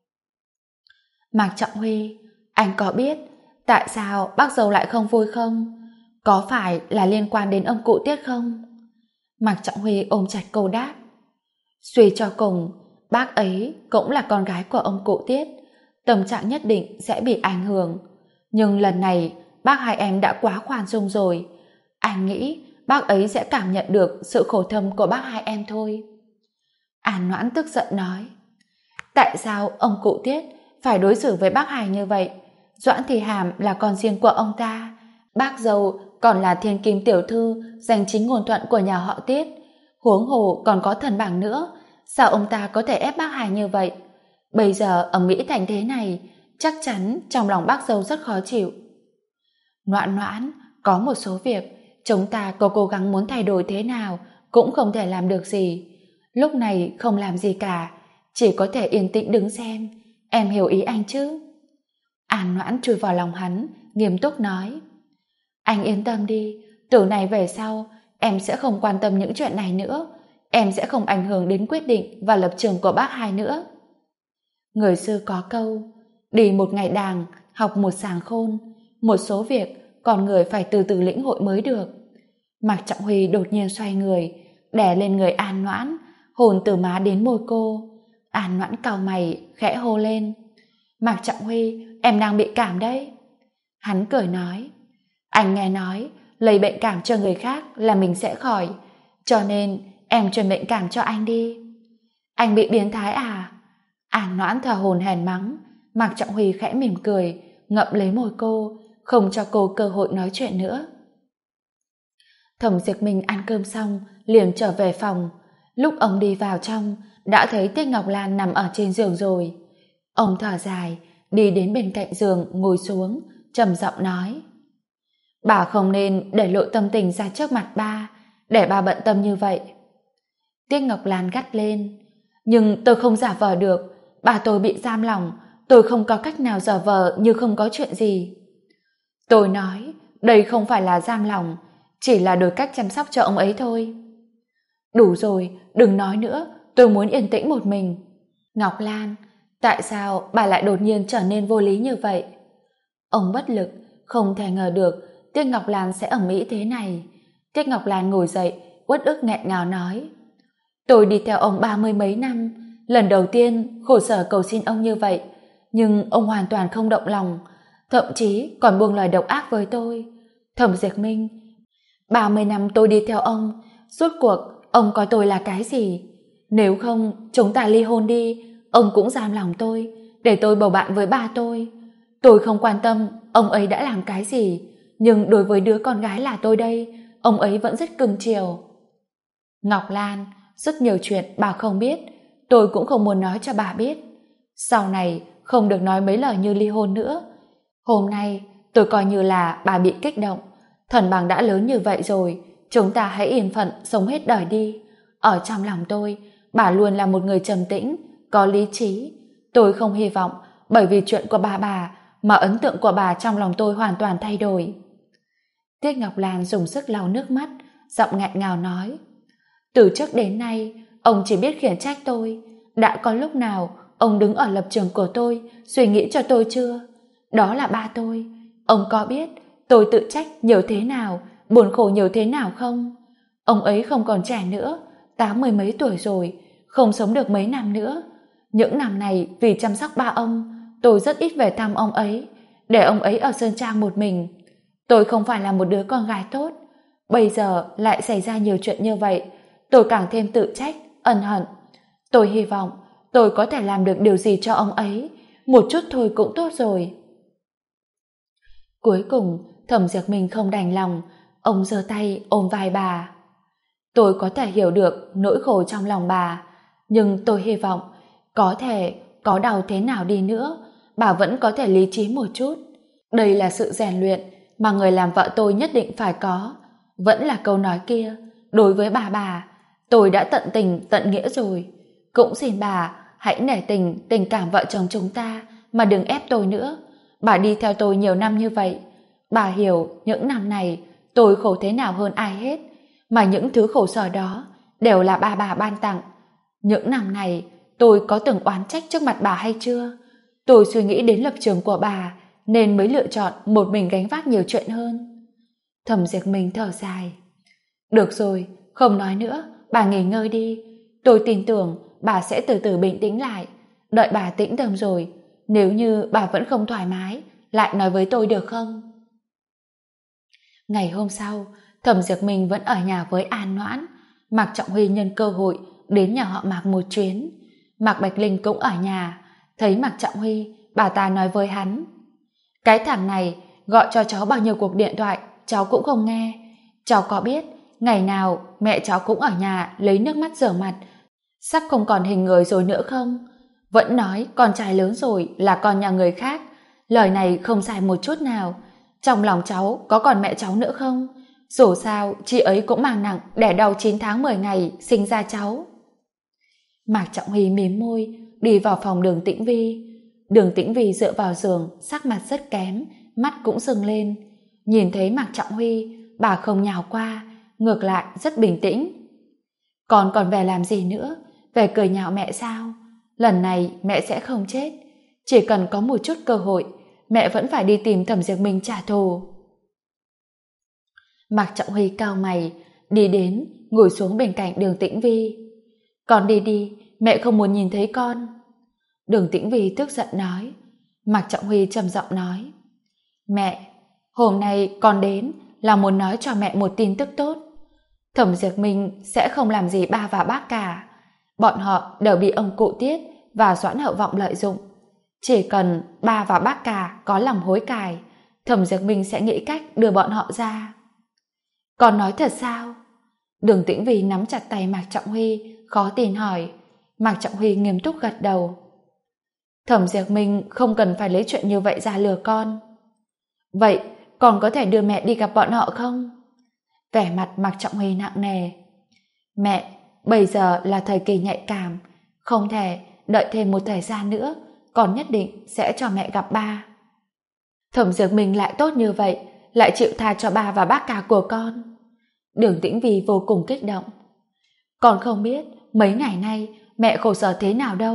Speaker 1: Mạc Trọng Huy, anh có biết tại sao bác dâu lại không vui không? Có phải là liên quan đến ông cụ Tiết không? Mạc Trọng Huy ôm chặt câu đáp: suy cho cùng, bác ấy cũng là con gái của ông cụ Tiết, tâm trạng nhất định sẽ bị ảnh hưởng. Nhưng lần này bác hai em đã quá khoan dung rồi. Anh nghĩ bác ấy sẽ cảm nhận được sự khổ thầm của bác hai em thôi. An Noãn tức giận nói: tại sao ông cụ Tiết phải đối xử với bác hai như vậy? Doãn Thị Hàm là con riêng của ông ta, bác dâu còn là thiên kim tiểu thư giành chính ngôn thuận của nhà họ Tiết, huống hồ còn có thần bảng nữa. Sao ông ta có thể ép bác hai như vậy? Bây giờ ở Mỹ thành thế này, chắc chắn trong lòng bác dâu rất khó chịu. Noãn Noãn, có một số việc chúng ta có cố gắng muốn thay đổi thế nào cũng không thể làm được gì. Lúc này không làm gì cả, chỉ có thể yên tĩnh đứng xem. Em hiểu ý anh chứ? An Noãn chui vào lòng hắn, nghiêm túc nói: anh yên tâm đi, từ này về sau em sẽ không quan tâm những chuyện này nữa. Em sẽ không ảnh hưởng đến quyết định và lập trường của bác hai nữa. Người xưa có câu: đi một ngày đàng, học một sàng khôn. Một số việc con người phải từ từ lĩnh hội mới được. Mạc Trọng Huy đột nhiên xoay người, đè lên người An Noãn, hôn từ má đến môi cô. An Noãn cau mày, khẽ hô lên: Mạc Trọng Huy, em đang bị cảm đấy. Hắn cười nói: anh nghe nói lây bệnh cảm cho người khác là mình sẽ khỏi, cho nên em truyền bệnh cảm cho anh đi. Anh bị biến thái à? An Noãn thở hổn hển mắng. Mạc Trọng Huy khẽ mỉm cười, ngậm lấy môi cô, không cho cô cơ hội nói chuyện nữa. Thẩm Diệp Minh ăn cơm xong liền trở về phòng. Lúc ông đi vào trong đã thấy Tiết Ngọc Lan nằm ở trên giường rồi. Ông thở dài, đi đến bên cạnh giường ngồi xuống, trầm giọng nói: bà không nên để lộ tâm tình ra trước mặt ba, để bà bận tâm như vậy. Tiết Ngọc Lan gắt lên: nhưng tôi không giả vờ được, bà tôi bị giam lỏng, tôi không có cách nào giả vờ như không có chuyện gì. Tôi nói đây không phải là giam lỏng, chỉ là đổi cách chăm sóc cho ông ấy thôi. Đủ rồi, đừng nói nữa, tôi muốn yên tĩnh một mình. Ngọc Lan, tại sao bà lại đột nhiên trở nên vô lý như vậy? Ông bất lực, không thể ngờ được Tiết Ngọc Lan sẽ ầm ĩ thế này. Tiết Ngọc Lan ngồi dậy, uất ức nghẹn ngào nói: tôi đi theo ông 30 mấy năm, lần đầu tiên khổ sở cầu xin ông như vậy, nhưng ông hoàn toàn không động lòng, thậm chí còn buông lời độc ác với tôi. Thẩm Diệt Minh, 30 năm tôi đi theo ông, rốt cuộc ông coi tôi là cái gì? Nếu không, chúng ta ly hôn đi, ông cũng giam lòng tôi, để tôi bầu bạn với ba tôi. Tôi không quan tâm ông ấy đã làm cái gì, nhưng đối với đứa con gái là tôi đây, ông ấy vẫn rất cưng chiều. Ngọc Lan, rất nhiều chuyện bà không biết, tôi cũng không muốn nói cho bà biết. Sau này không được nói mấy lời như ly hôn nữa. Hôm nay tôi coi như là bà bị kích động. Thần bằng đã lớn như vậy rồi, chúng ta hãy yên phận sống hết đời đi. Ở trong lòng tôi, bà luôn là một người trầm tĩnh, có lý trí. Tôi không hy vọng bởi vì chuyện của bà mà ấn tượng của bà trong lòng tôi hoàn toàn thay đổi. Tiết Ngọc Lan dùng sức lau nước mắt, giọng nghẹn ngào nói: từ trước đến nay, ông chỉ biết khiển trách tôi. Đã có lúc nào ông đứng ở lập trường của tôi, suy nghĩ cho tôi chưa? Đó là ba tôi. Ông có biết tôi tự trách nhiều thế nào, buồn khổ nhiều thế nào không? Ông ấy không còn trẻ nữa, 80 mấy tuổi rồi, không sống được mấy năm nữa. Những năm này vì chăm sóc ba ông, tôi rất ít về thăm ông ấy, để ông ấy ở Sơn Trang một mình. Tôi không phải là một đứa con gái tốt. Bây giờ lại xảy ra nhiều chuyện như vậy, tôi càng thêm tự trách, ân hận. Tôi hy vọng tôi có thể làm được điều gì cho ông ấy, một chút thôi cũng tốt rồi. Cuối cùng, Thẩm Diệp Minh không đành lòng, ông giơ tay ôm vai bà. Tôi có thể hiểu được nỗi khổ trong lòng bà, nhưng tôi hy vọng có thể có đau thế nào đi nữa, bà vẫn có thể lý trí một chút. Đây là sự rèn luyện mà người làm vợ tôi nhất định phải có. Vẫn là câu nói kia, đối với bà, tôi đã tận tình tận nghĩa rồi. Cũng xin bà hãy nể tình cảm vợ chồng chúng ta mà đừng ép tôi nữa. Bà đi theo tôi nhiều năm như vậy, bà hiểu những năm này tôi khổ thế nào hơn ai hết, mà những thứ khổ sở đó đều là bà ban tặng. Những năm này tôi có từng oán trách trước mặt bà hay chưa? Tôi suy nghĩ đến lập trường của bà nên mới lựa chọn một mình gánh vác nhiều chuyện hơn. Thẩm Diệp Minh thở dài. Được rồi, không nói nữa, bà nghỉ ngơi đi. Tôi tin tưởng bà sẽ từ từ bình tĩnh lại. Đợi bà tĩnh tâm rồi, nếu như bà vẫn không thoải mái, lại nói với tôi được không? Ngày hôm sau, Thẩm Diệp Minh vẫn ở nhà với An Noãn. Mạc Trọng Huy nhân cơ hội đến nhà họ Mạc một chuyến. Mạc Bạch Linh cũng ở nhà. Thấy Mạc Trọng Huy, bà ta nói với hắn: cái thằng này gọi cho cháu bao nhiêu cuộc điện thoại, cháu cũng không nghe. Cháu có biết ngày nào mẹ cháu cũng ở nhà lấy nước mắt rửa mặt, sắp không còn hình người rồi nữa không? Vẫn nói con trai lớn rồi là con nhà người khác. Lời này không sai một chút nào. Trong lòng cháu có còn mẹ cháu nữa không? Dù sao chị ấy cũng mang nặng đẻ đau 9 tháng 10 ngày sinh ra cháu. Mạc Trọng Huy mím môi đi vào phòng Đường Tĩnh Vi. Đường Tĩnh Vi dựa vào giường, sắc mặt rất kém, mắt cũng sưng lên. Nhìn thấy Mạc Trọng Huy, bà không nhào qua, ngược lại rất bình tĩnh. Con còn về làm gì nữa? Về cười nhạo mẹ sao? Lần này mẹ sẽ không chết. Chỉ cần có một chút cơ hội, mẹ vẫn phải đi tìm Thẩm Diệp Minh trả thù. Mạc Trọng Huy cau mày, đi đến, ngồi xuống bên cạnh Đường Tĩnh Vi. Con đi đi, mẹ không muốn nhìn thấy con. Đường Tĩnh Vi tức giận nói. Mạc Trọng Huy trầm giọng nói: mẹ, hôm nay con đến là muốn nói cho mẹ một tin tức tốt. Thẩm Diệp Minh sẽ không làm gì ba và bác cả. Bọn họ đều bị ông cụ Tiết và Doãn Hậu Vọng lợi dụng. Chỉ cần ba và bác cả có lòng hối cải, Thẩm Diệp Minh sẽ nghĩ cách đưa bọn họ ra. Con nói thật sao? Đường Tĩnh Vi nắm chặt tay Mạc Trọng Huy, khó tin hỏi. Mạc Trọng Huy nghiêm túc gật đầu. Thẩm Diệp Minh không cần phải lấy chuyện như vậy ra lừa con. Vậy con có thể đưa mẹ đi gặp bọn họ không? Vẻ mặt Mạc Trọng Huy nặng nề. Mẹ, bây giờ là thời kỳ nhạy cảm, không thể đợi thêm một thời gian nữa, con nhất định sẽ cho mẹ gặp ba. Thẩm Diệp Minh lại tốt như vậy, lại chịu tha cho ba và bác cả của con. Đường Tĩnh Vi vô cùng kích động. Con không biết mấy ngày nay mẹ khổ sở thế nào đâu,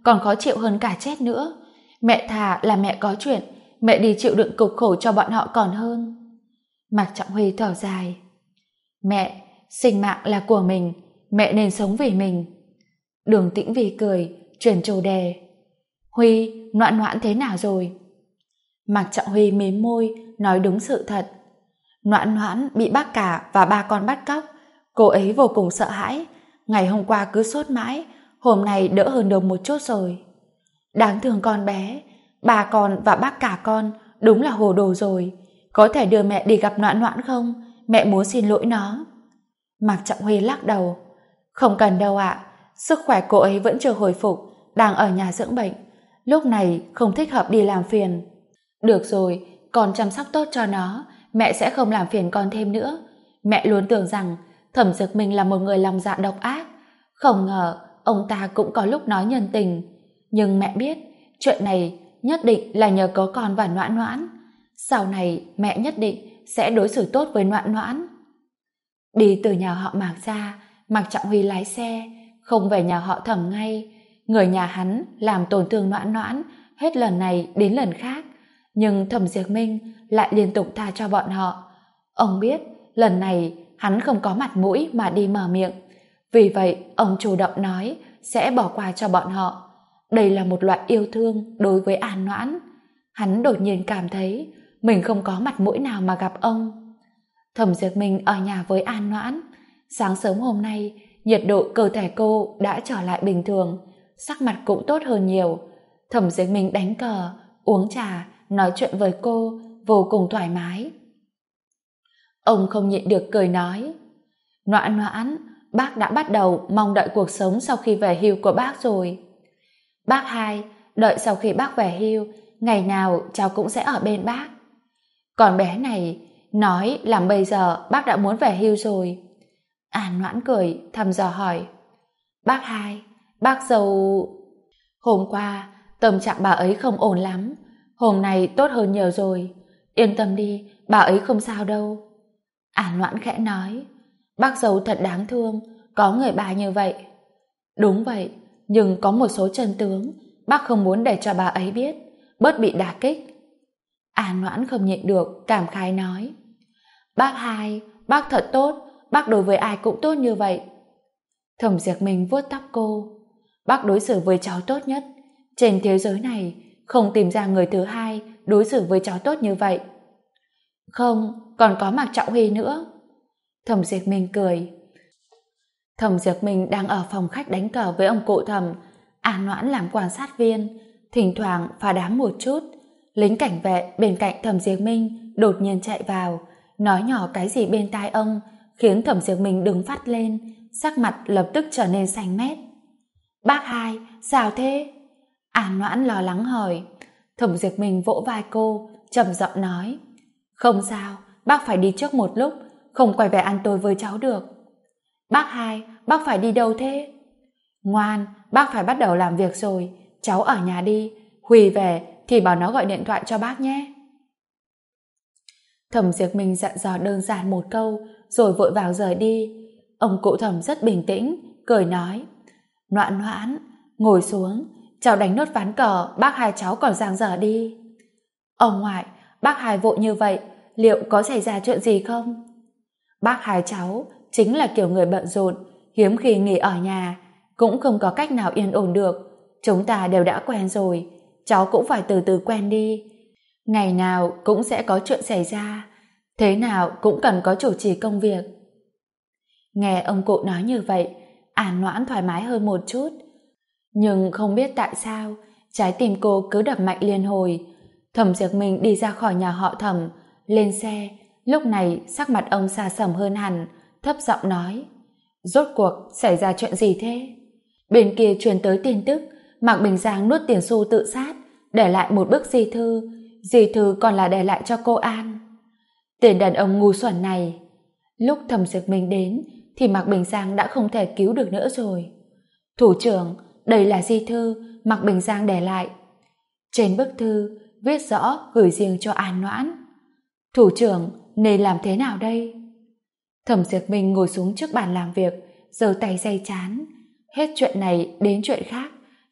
Speaker 1: còn khó chịu hơn cả chết nữa. Mẹ thà là mẹ có chuyện, mẹ đi chịu đựng cực khổ cho bọn họ còn hơn. Mạc Trọng Huy thở dài. Mẹ, sinh mạng là của mình, mẹ nên sống vì mình. Đường Tĩnh Vi cười, chuyển chủ đề. Huy, Noãn Noãn thế nào rồi? Mạc Trọng Huy mím môi, nói đúng sự thật. Noãn Noãn bị bác cả và ba con bắt cóc. Cô ấy vô cùng sợ hãi. Ngày hôm qua cứ sốt mãi, hôm nay đỡ hơn được một chút rồi. Đáng thương con bé, ba con và bác cả con đúng là hồ đồ rồi. Có thể đưa mẹ đi gặp Noãn Noãn không? Mẹ muốn xin lỗi nó. Mạc Trọng Huy lắc đầu. Không cần đâu ạ. Sức khỏe cô ấy vẫn chưa hồi phục, đang ở nhà dưỡng bệnh. Lúc này không thích hợp đi làm phiền. Được rồi, con chăm sóc tốt cho nó, mẹ sẽ không làm phiền con thêm nữa. Mẹ luôn tưởng rằng Thẩm Dực Minh là một người lòng dạ độc ác. Không ngờ ông ta cũng có lúc nói nhân tình. Nhưng mẹ biết chuyện này nhất định là nhờ có con và Noãn Noãn. Sau này mẹ nhất định sẽ đối xử tốt với Noãn Noãn. Đi từ nhà họ Mạc ra, Mạc Trọng Huy lái xe, không về nhà họ Thẩm ngay. Người nhà hắn làm tổn thương Noãn Noãn hết lần này đến lần khác, nhưng Thẩm Diệp Minh lại liên tục tha cho bọn họ. Ông biết lần này hắn không có mặt mũi mà đi mở miệng, vì vậy ông chủ động nói sẽ bỏ qua cho bọn họ. Đây là một loại yêu thương đối với An Noãn. Hắn đột nhiên cảm thấy mình không có mặt mũi nào mà gặp ông. Thẩm Diệp Minh ở nhà với An Noãn. Sáng sớm hôm nay, nhiệt độ cơ thể cô đã trở lại bình thường, sắc mặt cũng tốt hơn nhiều. Thẩm Diệp Minh đánh cờ, uống trà, nói chuyện với cô vô cùng thoải mái. Ông không nhịn được cười nói, Noãn Noãn, bác đã bắt đầu mong đợi cuộc sống sau khi về hưu của bác rồi. Bác hai, đợi sau khi bác về hưu, ngày nào cháu cũng sẽ ở bên bác. Còn bé này nói làm bây giờ bác đã muốn về hưu rồi. An Noãn cười thăm dò hỏi, bác hai, bác dâu... Hôm qua tâm trạng bà ấy không ổn lắm, hôm nay tốt hơn nhiều rồi. Yên tâm đi, bà ấy không sao đâu. An Noãn khẽ nói, bác dâu thật đáng thương, có người bà như vậy. Đúng vậy, nhưng có một số chân tướng bác không muốn để cho bà ấy biết, bớt bị đả kích. An Noãn không nhịn được, cảm khái nói, bác hai, bác thật tốt, bác đối với ai cũng tốt như vậy. Thẩm Diệp Minh vuốt tóc cô, bác đối xử với cháu tốt nhất. Trên thế giới này không tìm ra người thứ hai đối xử với cháu tốt như vậy. Không, còn có Mạc Trọng Huy nữa. Thẩm Diệp Minh cười. Thẩm Diệp Minh đang ở phòng khách đánh cờ với ông cụ Thẩm. An Noãn làm quan sát viên, thỉnh thoảng phá đám một chút. Lính cảnh vệ bên cạnh Thẩm Diệp Minh đột nhiên chạy vào, nói nhỏ cái gì bên tai ông, khiến Thẩm Diệp Minh đứng phát lên, sắc mặt lập tức trở nên xanh mét. Bác hai, sao thế? An Noãn lo lắng hỏi. Thẩm Diệp Minh vỗ vai cô, trầm giọng nói, không sao, bác phải đi trước một lúc, không quay về ăn tối với cháu được. Bác hai, bác phải đi đâu thế? Ngoan, bác phải bắt đầu làm việc rồi, cháu ở nhà đi, Huy về thì bảo nó gọi điện thoại cho bác nhé. Thẩm Diệp Minh dặn dò đơn giản một câu rồi vội vào rời đi. Ông cụ Thẩm rất bình tĩnh, cười nói, Noãn Noãn, ngồi xuống, cháu đánh nốt ván cờ bác hai cháu còn giang dở đi. Ông ngoại, bác hai vội như vậy, liệu có xảy ra chuyện gì không? Bác hai cháu chính là kiểu người bận rộn, hiếm khi nghỉ ở nhà, cũng không có cách nào yên ổn được. Chúng ta đều đã quen rồi, cháu cũng phải từ từ quen đi. Ngày nào cũng sẽ có chuyện xảy ra, thế nào cũng cần có chủ trì công việc. Nghe ông cụ nói như vậy, An Noãn thoải mái hơn một chút. Nhưng không biết tại sao, trái tim cô cứ đập mạnh liên hồi. Thẩm Diệp Minh đi ra khỏi nhà họ Thẩm, lên xe. Lúc này sắc mặt ông xa sầm hơn hẳn, thấp giọng nói, rốt cuộc xảy ra chuyện gì thế? Bên kia truyền tới tin tức Mạc Bình Giang nuốt tiền xu tự sát, để lại một bức di thư còn là để lại cho cô An. Tên đàn ông ngu xuẩn này. Lúc Thẩm Diệp Minh đến thì Mạc Bình Giang đã không thể cứu được nữa rồi. Thủ trưởng, đây là di thư Mạc Bình Giang để lại. Trên bức thư viết rõ gửi riêng cho An Noãn. Thủ trưởng nên làm thế nào đây? Thẩm Diệp Minh ngồi xuống trước bàn làm việc, giơ tay day trán. Hết chuyện này đến chuyện khác,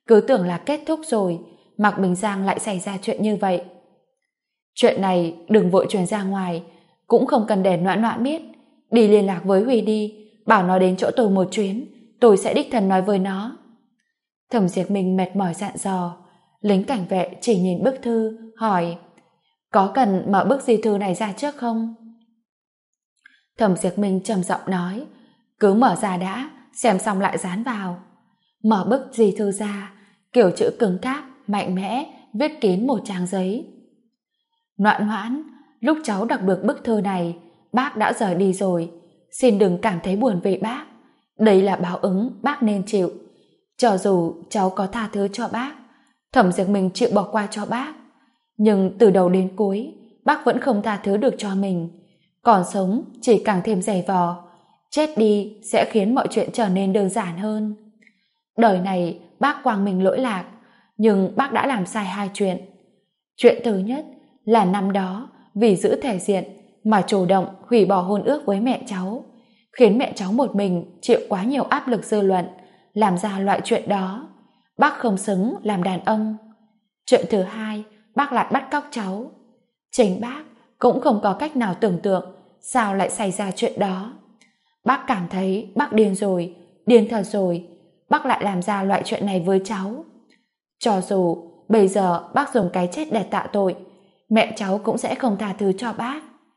Speaker 1: Cứ tưởng là kết thúc rồi, Mạc Bình Giang lại xảy ra chuyện như vậy. Chuyện này đừng vội truyền ra ngoài, cũng không cần để Noãn Noãn biết. Đi liên lạc với Huy đi, bảo nó đến chỗ tôi một chuyến, tôi sẽ đích thân nói với nó. Thẩm Diệp Minh mệt mỏi dặn dò. Lính cảnh vệ chỉ nhìn bức thư, hỏi: có cần mở bức di thư này ra trước không? Thẩm Diệp Minh trầm giọng nói: cứ mở ra đã, xem xong lại dán vào. Mở bức di thư ra, kiểu chữ cứng cáp, mạnh mẽ, viết kín một trang giấy. Noãn Noãn, lúc cháu đọc được bức thư này, bác đã rời đi rồi. Xin đừng cảm thấy buồn vì bác. Đây là báo ứng bác nên chịu. Cho dù cháu có tha thứ cho bác, Thẩm Diệp Minh chịu bỏ qua cho bác, nhưng từ đầu đến cuối, bác vẫn không tha thứ được cho mình. Còn sống chỉ càng thêm dày vò. Chết đi sẽ khiến mọi chuyện trở nên đơn giản hơn. Đời này bác quang minh lỗi lạc, nhưng bác đã làm sai hai chuyện. Chuyện thứ nhất là năm đó vì giữ thể diện mà chủ động hủy bỏ hôn ước với mẹ cháu, khiến mẹ cháu một mình chịu quá nhiều áp lực dư luận, làm ra loại chuyện đó. Bác không xứng làm đàn ông. Chuyện thứ hai, bác lại bắt cóc cháu. Chính bác cũng không có cách nào tưởng tượng sao lại xảy ra chuyện đó. Bác cảm thấy bác điên rồi, điên thật rồi, bác lại làm ra loại chuyện này với cháu. Cho dù bây giờ bác dùng cái chết để tạ tội, mẹ cháu cũng sẽ không tha thứ cho bác.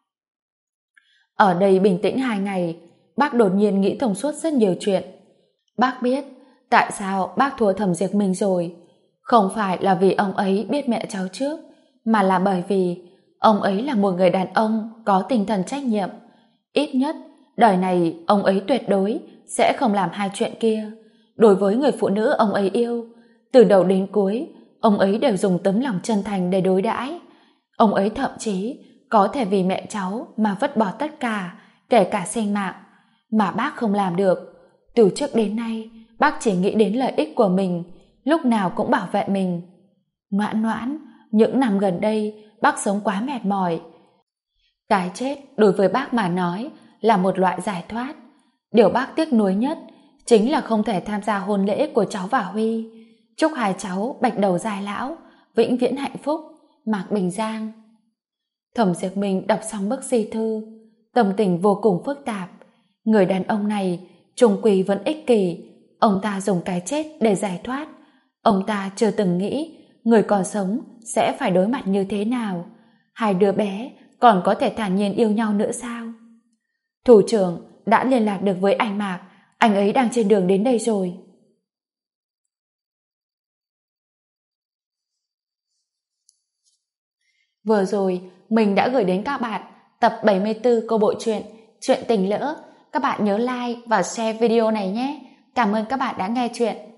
Speaker 1: Ở đây bình tĩnh 2 ngày, bác đột nhiên nghĩ thông suốt rất nhiều chuyện. Bác biết tại sao bác thua Thẩm Diệp Minh rồi. Không phải là vì ông ấy biết mẹ cháu trước, mà là bởi vì ông ấy là một người đàn ông có tinh thần trách nhiệm. Ít nhất, đời này ông ấy tuyệt đối sẽ không làm hai chuyện kia. Đối với người phụ nữ ông ấy yêu, từ đầu đến cuối, ông ấy đều dùng tấm lòng chân thành để đối đãi. Ông ấy thậm chí có thể vì mẹ cháu mà vứt bỏ tất cả, kể cả sinh mạng, mà bác không làm được. Từ trước đến nay, bác chỉ nghĩ đến lợi ích của mình, lúc nào cũng bảo vệ mình. Noãn Noãn, những năm gần đây, bác sống quá mệt mỏi. Cái chết đối với bác mà nói là một loại giải thoát. Điều bác tiếc nuối nhất chính là không thể tham gia hôn lễ của cháu và Huy. Chúc hai cháu bạch đầu dài lão, vĩnh viễn hạnh phúc. Mạc Bình Giang. Thẩm Diệp Minh đọc xong bức di thư, tâm tình vô cùng phức tạp. Người đàn ông này chung quy vẫn ích kỷ. Ông ta dùng cái chết để giải thoát. Ông ta chưa từng nghĩ người còn sống sẽ phải đối mặt như thế nào. Hai đứa bé còn có thể thản nhiên yêu nhau nữa sao? Thủ trưởng đã liên lạc được với anh Mạc, anh ấy đang trên đường đến đây rồi. Vừa rồi mình đã gửi đến các bạn tập 74 của bộ truyện Chuyện Tình Lỡ. Các bạn nhớ like và share video này nhé. Cảm ơn các bạn đã nghe chuyện.